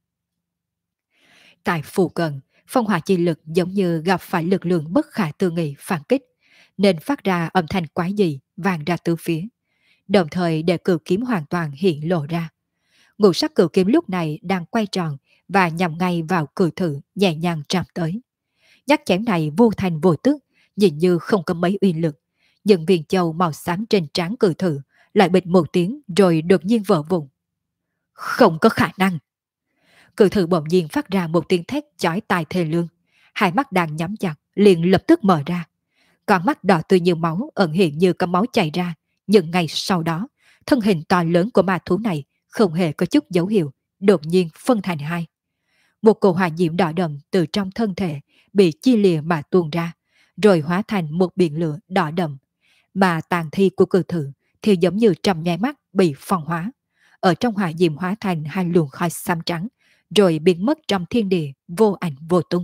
Tại phù cận, phong hỏa chi lực giống như gặp phải lực lượng bất khả tư nghị phản kích, nên phát ra âm thanh quái dị vang ra từ phía. Đồng thời để cử kiếm hoàn toàn hiện lộ ra. Ngũ sắc cử kiếm lúc này đang quay tròn và nhằm ngay vào cử thử nhẹ nhàng chạm tới. Nhát chém này vô thành vô tức, nhìn như không có mấy uy lực, Những viên châu màu xám trên trán cự thử lại bịch một tiếng rồi đột nhiên vỡ vụn. Không có khả năng. Cự thử bỗng nhiên phát ra một tiếng thét chói tai thê lương. Hai mắt đang nhắm chặt, liền lập tức mở ra. Con mắt đỏ tươi như máu ẩn hiện như có máu chảy ra. Nhưng ngay sau đó, thân hình to lớn của ma thú này không hề có chút dấu hiệu, đột nhiên phân thành hai. Một cổ hỏa diễm đỏ đậm từ trong thân thể bị chia lìa mà tuôn ra, rồi hóa thành một biển lửa đỏ đậm. Mà tàn thi của cự thử thì giống như trong nháy mắt bị phong hóa. Ở trong hỏa diễm hóa thành hai luồng khói xám trắng, rồi biến mất trong thiên địa vô ảnh vô tung.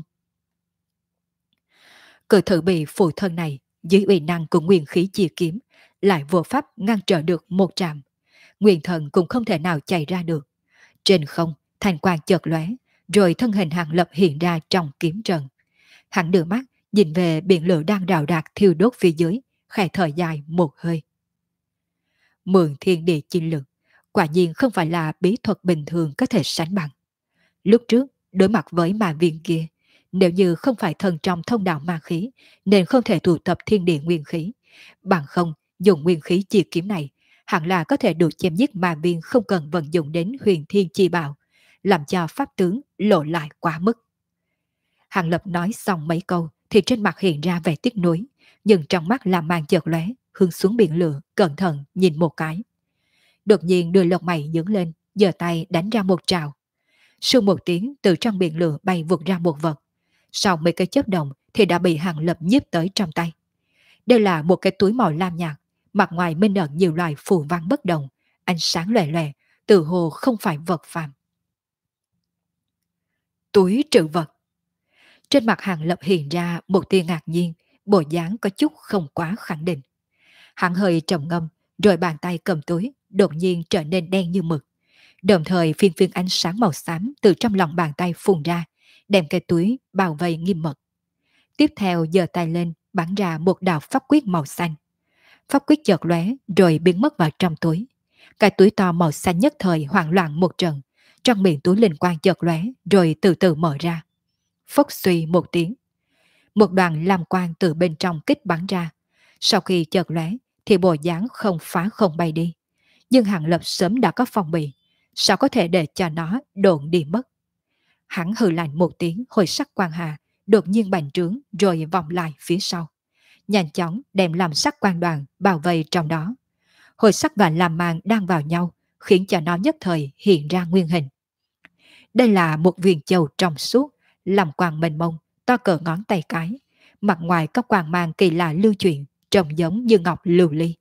Cự thử bị phụ thân này dưới uy năng của nguyên khí chia kiếm lại vô pháp ngăn trở được một trạm. Nguyên thần cũng không thể nào chạy ra được. Trên không, thành quang chợt lóe, rồi thân hình Hàng Lập hiện ra trong kiếm trận. Hắn đưa mắt nhìn về biển lửa đang rào rạc thiêu đốt phía dưới, khẽ thở dài một hơi. Mượn thiên địa chi lực, quả nhiên không phải là bí thuật bình thường có thể sánh bằng. Lúc trước, đối mặt với ma viên kia, nếu như không phải thần trong thông đạo ma khí, nên không thể tụ tập thiên địa nguyên khí. Bằng không, dùng nguyên khí chi kiếm này, hẳn là có thể đủ chém giết ma viên không cần vận dụng đến huyền thiên chi bảo, làm cho pháp tướng lộ lại quá mức. Hàng Lập nói xong mấy câu, thì trên mặt hiện ra vẻ tiếc nuối, nhưng trong mắt là màn chợt lóe, hướng xuống biển lửa, cẩn thận nhìn một cái. Đột nhiên đưa lông mày nhướng lên, giơ tay đánh ra một trào. Sau một tiếng, từ trong biển lửa bay vụt ra một vật. Sau mấy cái chớp động thì đã bị Hàng Lập nhiếp tới trong tay. Đây là một cái túi màu lam nhạt, mặt ngoài minh ẩn nhiều loại phù văn bất đồng, ánh sáng lòe lòe, từ hồ không phải vật phàm. Túi trữ vật. Trên mặt Hàng Lập hiện ra một tia ngạc nhiên, bộ dáng có chút không quá khẳng định. Hắn hơi trầm ngâm, rồi bàn tay cầm túi đột nhiên trở nên đen như mực. Đồng thời phiên phiên ánh sáng màu xám từ trong lòng bàn tay phun ra, đem cái túi bao vây nghiêm mật. Tiếp theo giơ tay lên, bắn ra một đạo pháp quyết màu xanh. Pháp quyết chợt lóe rồi biến mất vào trong túi. Cái túi to màu xanh nhất thời hoảng loạn một trận, trong miệng túi linh quang chợt lóe rồi từ từ mở ra. Phốc suy một tiếng, một đoàn lam quang từ bên trong kích bắn ra. Sau khi chợt lóe thì bộ dáng không phá không bay đi. Nhưng Hàng Lập sớm đã có phòng bị, sao có thể để cho nó độn đi mất. Hắn hừ lạnh một tiếng, hồi sắc quang hà đột nhiên bành trướng rồi vòng lại phía sau, nhanh chóng đem làm sắc quang đoàn bao vây trong đó. Hồi sắc và làm màng đang vào nhau, khiến cho nó nhất thời hiện ra nguyên hình. Đây là một viên châu trong suốt, làm quang mênh mông, to cỡ ngón tay cái, mặt ngoài có quang mang kỳ lạ lưu chuyển, trông giống như ngọc lưu ly.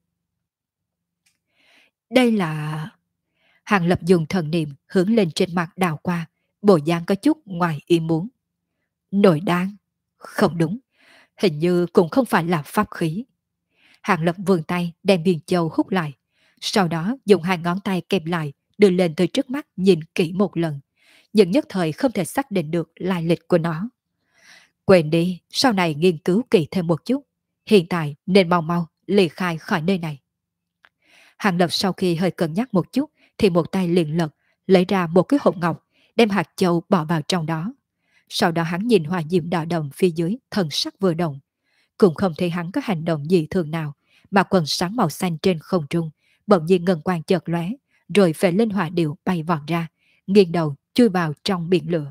Đây là... Hàng Lập dùng thần niệm hướng lên trên mặt đào qua, bộ dáng có chút ngoài ý muốn. Nội đan? Không đúng, hình như cũng không phải là pháp khí. Hàng Lập vươn tay đem viên châu hút lại, sau đó dùng hai ngón tay kẹp lại, đưa lên tới trước mắt nhìn kỹ một lần, nhưng nhất thời không thể xác định được lai lịch của nó. Quên đi, sau này nghiên cứu kỹ thêm một chút, hiện tại nên mau mau ly khai khỏi nơi này. Hàng Lập sau khi hơi cân nhắc một chút thì một tay liền lật, lấy ra một cái hộp ngọc, đem hạt châu bỏ vào trong đó. Sau đó hắn nhìn hỏa diễm đỏ đồng phía dưới, thần sắc vừa động. Cũng không thấy hắn có hành động gì thường nào, mà quần sáng màu xanh trên không trung, bỗng nhiên ngân quang chợt lóe, rồi phệ linh hỏa điệu bay vọt ra, nghiêng đầu chui vào trong biển lửa.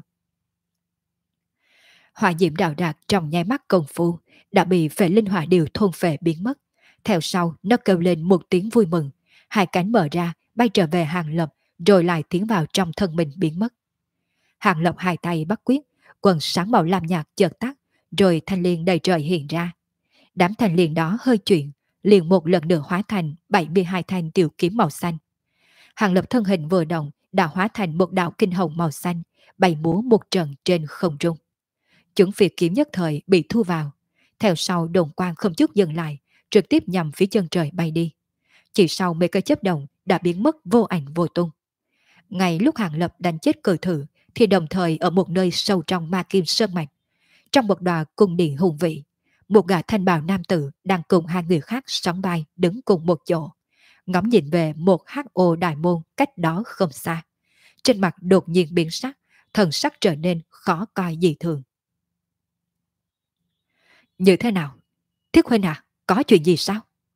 Hỏa diễm đào đạt trong nháy mắt công phu đã bị phệ linh hỏa điệu thôn phệ biến mất. Theo sau nó kêu lên một tiếng vui mừng, hai cánh mở ra bay trở về Hàng Lập, rồi lại tiến vào trong thân mình biến mất. Hàng Lập hai tay bắt quyết, quần sáng màu lam nhạt chợt tắt, rồi thanh liên đầy trời hiện ra. Đám thanh liên đó hơi chuyển, liền một lần nữa hóa thành 72 thanh tiểu kiếm màu xanh. Hàng Lập thân hình vừa động đã hóa thành một đạo kinh hồng màu xanh, bay múa một trận trên không trung. Chuẩn phiệt kiếm nhất thời bị thu vào, theo sau đồn quang không chút dừng lại, trực tiếp nhằm phía chân trời bay đi. Chỉ sau mấy cái chớp động đã biến mất vô ảnh vô tung. Ngay lúc Hàng Lập đánh chết cự thử thì đồng thời ở một nơi sâu trong ma kim sơn mạch, trong một đòa cung điện hùng vĩ, một gã thanh bào nam tử đang cùng hai người khác sóng bay đứng cùng một chỗ, ngắm nhìn về một hắc ô đại môn cách đó không xa. Trên mặt đột nhiên biến sắc, thần sắc trở nên khó coi dị thường. Như thế nào? Thiết huynh à, có chuyện gì sao?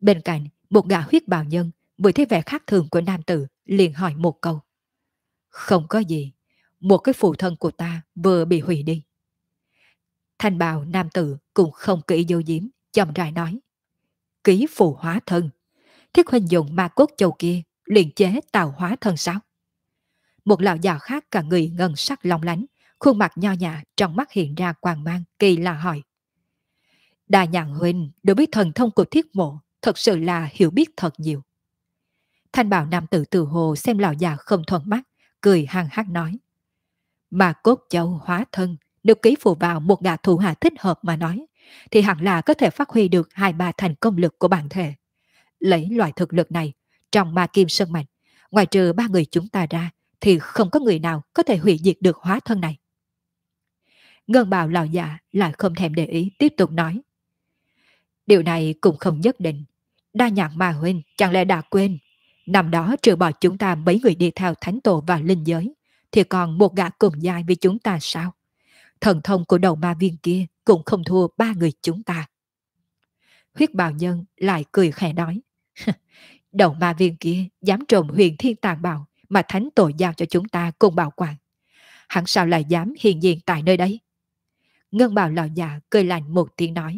Bên cạnh, một gã huyết bào nhân vừa thấy vẻ khác thường của nam tử liền hỏi một câu. Không có gì, một cái phụ thân của ta vừa bị hủy đi. Thanh bào nam tử cũng không kỹ dấu diếm, chậm rãi nói. Ký phù hóa thân, Thiết Huynh dùng ma cốt châu kia luyện chế tạo hóa thân sao? Một lão già khác cả người ngân sắc long lánh, khuôn mặt nho nhã trong mắt hiện ra quang mang kỳ lạ hỏi. Đà Nhạn Huynh đối với thần thông của Thiết Mộ thật sự là hiểu biết thật nhiều. Thanh bào nam tử từ hồ xem lão già không thuận mắt, cười hăng hắc nói. Mà cốt châu hóa thân, nếu ký phụ vào một gã thủ hạ thích hợp mà nói, thì hẳn là có thể phát huy được hai ba thành công lực của bản thể. Lấy loại thực lực này, trong ma kim sơn mạch, ngoài trừ ba người chúng ta ra, thì không có người nào có thể hủy diệt được hóa thân này. Ngân bào lão già lại không thèm để ý, tiếp tục nói. Điều này cũng không nhất định. Đa nhạc ma huynh chẳng lẽ đã quên. Năm đó trừ bỏ chúng ta mấy người đi theo thánh tổ và linh giới, thì còn một gã cùng giai với chúng ta sao? Thần thông của đầu ma viên kia cũng không thua ba người chúng ta. Huyết bào nhân lại cười khẽ nói. Đầu ma viên kia dám trộm huyền thiên tàn bào mà thánh tổ giao cho chúng ta cùng bảo quản. Hắn sao lại dám hiện diện tại nơi đây? Ngân bào lão già cười lạnh một tiếng nói.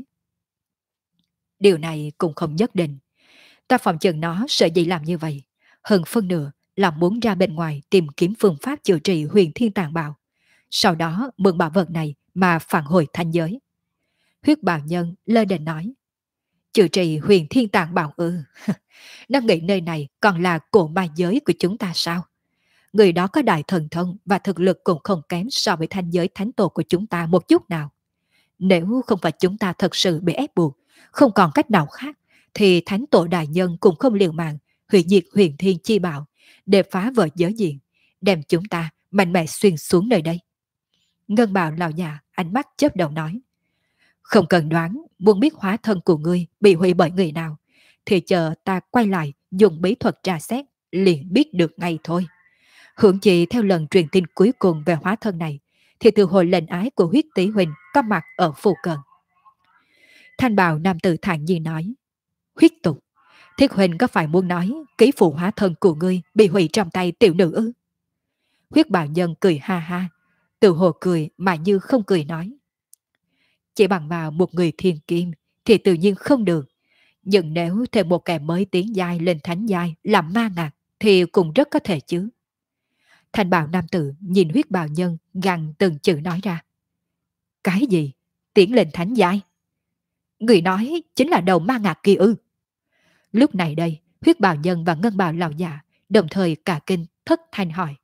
Điều này cũng không nhất định. Ta phòng chừng nó sợ gì làm như vậy. Hơn phân nửa là muốn ra bên ngoài tìm kiếm phương pháp chữa trị huyền thiên tàn bào. Sau đó mượn bảo vật này mà phản hồi thanh giới. Huyết bào nhân lơ đền nói. Chữa trị huyền thiên tàn bào ư? Nó nghĩ nơi này còn là cổ ma giới của chúng ta sao? Người đó có đại thần thông và thực lực cũng không kém so với thanh giới thánh tổ của chúng ta một chút nào. Nếu không phải chúng ta thật sự bị ép buộc, không còn cách nào khác, thì thánh tổ đại nhân cũng không liều mạng hủy diệt huyền thiên chi bảo để phá vỡ giới diện, đem chúng ta mạnh mẽ xuyên xuống nơi đây. Ngân bào lão già ánh mắt chớp đầu nói. Không cần đoán, muốn biết hóa thân của ngươi bị hủy bởi người nào, thì chờ ta quay lại dùng bí thuật tra xét, liền biết được ngay thôi. Hưởng chị theo lần truyền tin cuối cùng về hóa thân này, thì từ hồi lệnh ái của huyết tỷ huynh có mặt ở phù cận. Thanh bào nam tử thản nhiên nói. Huyết tục, Thiết huynh có phải muốn nói ký phụ hóa thân của ngươi bị hủy trong tay tiểu nữ ư? Huyết bào nhân cười ha ha, từ hồ cười mà như không cười nói. Chỉ bằng vào một người thiên kim thì tự nhiên không được. Nhưng nếu thêm một kẻ mới tiến giai lên thánh giai làm ma ngạc thì cũng rất có thể chứ. Thanh bào nam tử nhìn huyết bào nhân gằn từng chữ nói ra. Cái gì? Tiến lên thánh giai? Người nói chính là đầu ma ngạc kia ư? Lúc này đây, huyết bào nhân và ngân bào lão già đồng thời cả kinh thất thanh hỏi.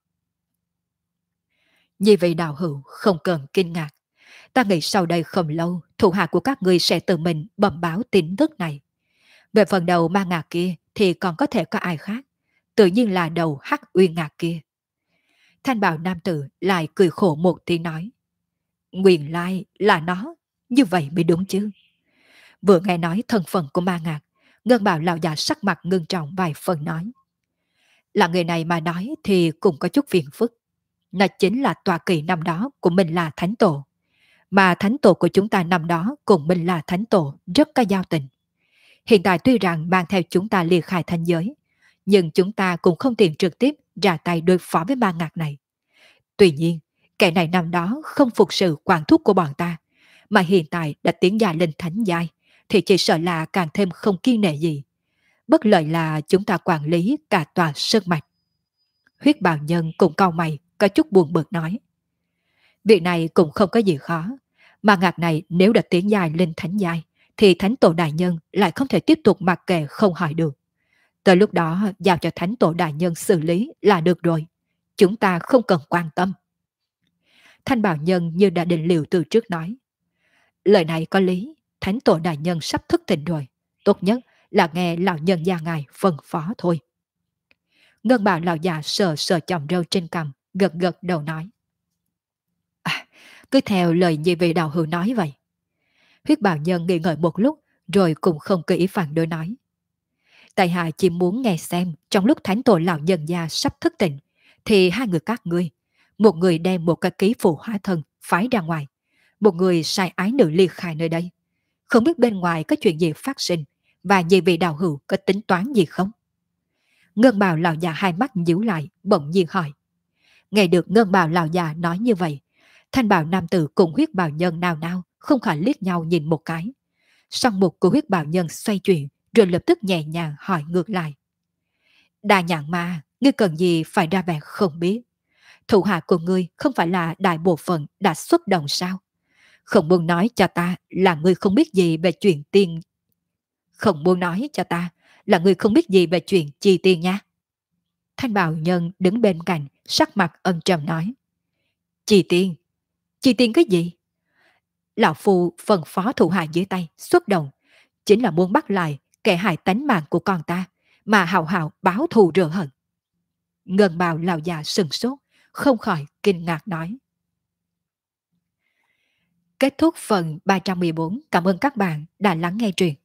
Vì vậy đạo hữu không cần kinh ngạc. Ta nghĩ sau đây không lâu, thủ hạ của các ngươi sẽ tự mình bẩm báo tin tức này. Về phần đầu ma ngạc kia thì còn có thể có ai khác. Tự nhiên là đầu hắc uyên ngạc kia. Thanh bào nam tử lại cười khổ một tiếng nói. Nguyên lai là nó, như vậy mới đúng chứ. Vừa nghe nói thân phận của ma ngạc, ngân bào lão già sắc mặt ngưng trọng vài phần nói. Là người này mà nói thì cũng có chút phiền phức. Nó chính là tọa kỳ năm đó của mình là thánh tổ. Mà thánh tổ của chúng ta năm đó cùng mình là thánh tổ rất có giao tình. Hiện tại tuy rằng mang theo chúng ta ly khai thanh giới, nhưng chúng ta cũng không tiện trực tiếp ra tay đối phó với ma ngạc này. Tuy nhiên, kẻ này năm đó không phục sự quản thúc của bọn ta, mà hiện tại đã tiến dài lên thánh giai, thì chỉ sợ là càng thêm không kiên nể gì. Bất lợi là chúng ta quản lý cả tòa sơn mạch. Huyết bào nhân cũng cau mày, có chút buồn bực nói. Việc này cũng không có gì khó. Mà ngạc này nếu đã tiến dài lên thánh giai, thì thánh tổ đại nhân lại không thể tiếp tục mặc kệ không hỏi được. Tới lúc đó giao cho thánh tổ đại nhân xử lý là được rồi. Chúng ta không cần quan tâm. Thanh bào nhân như đã định liệu từ trước nói. Lời này có lý, thánh tổ đại nhân sắp thức tỉnh rồi. Tốt nhất là nghe lão nhân gia ngài phân phó thôi. Ngân bào lão già sờ sờ chòm râu trên cằm, gật gật đầu nói. Cứ theo lời nhị vị đạo hữu nói vậy. Huyết bào nhân nghĩ ngợi một lúc, rồi cũng không kỹ phản đối nói. Tại hạ chỉ muốn nghe xem, trong lúc thánh tổ lão nhân gia sắp thức tỉnh, thì hai người các ngươi, một người đem một cái ký phụ hóa thân phái ra ngoài, một người sai ái nữ ly khai nơi đây. Không biết bên ngoài có chuyện gì phát sinh, và nhị vị đạo hữu có tính toán gì không? Ngân bào lão già hai mắt nhíu lại, bỗng nhiên hỏi. Nghe được ngân bào lão già nói như vậy, thanh bào nam tử cùng huyết bào nhân nào nào không khỏi liếc nhau nhìn một cái. Song mục của huyết bào nhân xoay chuyển, rồi lập tức nhẹ nhàng hỏi ngược lại. Đa nhãn ma, ngươi cần gì phải ra vẻ không biết? Thủ hạ của ngươi không phải là đại bộ phận đã xuất động sao? Không muốn nói cho ta là ngươi không biết gì về chuyện tiền. Không muốn nói cho ta là ngươi không biết gì về chuyện chi tiền nha. Thanh bào nhân đứng bên cạnh, sắc mặt âm trầm nói. Chi tiền? Chi tiền cái gì? Lão Phu phân phó thủ hạ dưới tay xuất động, chính là muốn bắt lại kẻ hại tánh mạng của con ta, mà hào hào báo thù rửa hận. Ngân bào lão già sừng sốt, không khỏi kinh ngạc nói. Kết thúc phần 314. Cảm ơn các bạn đã lắng nghe truyện.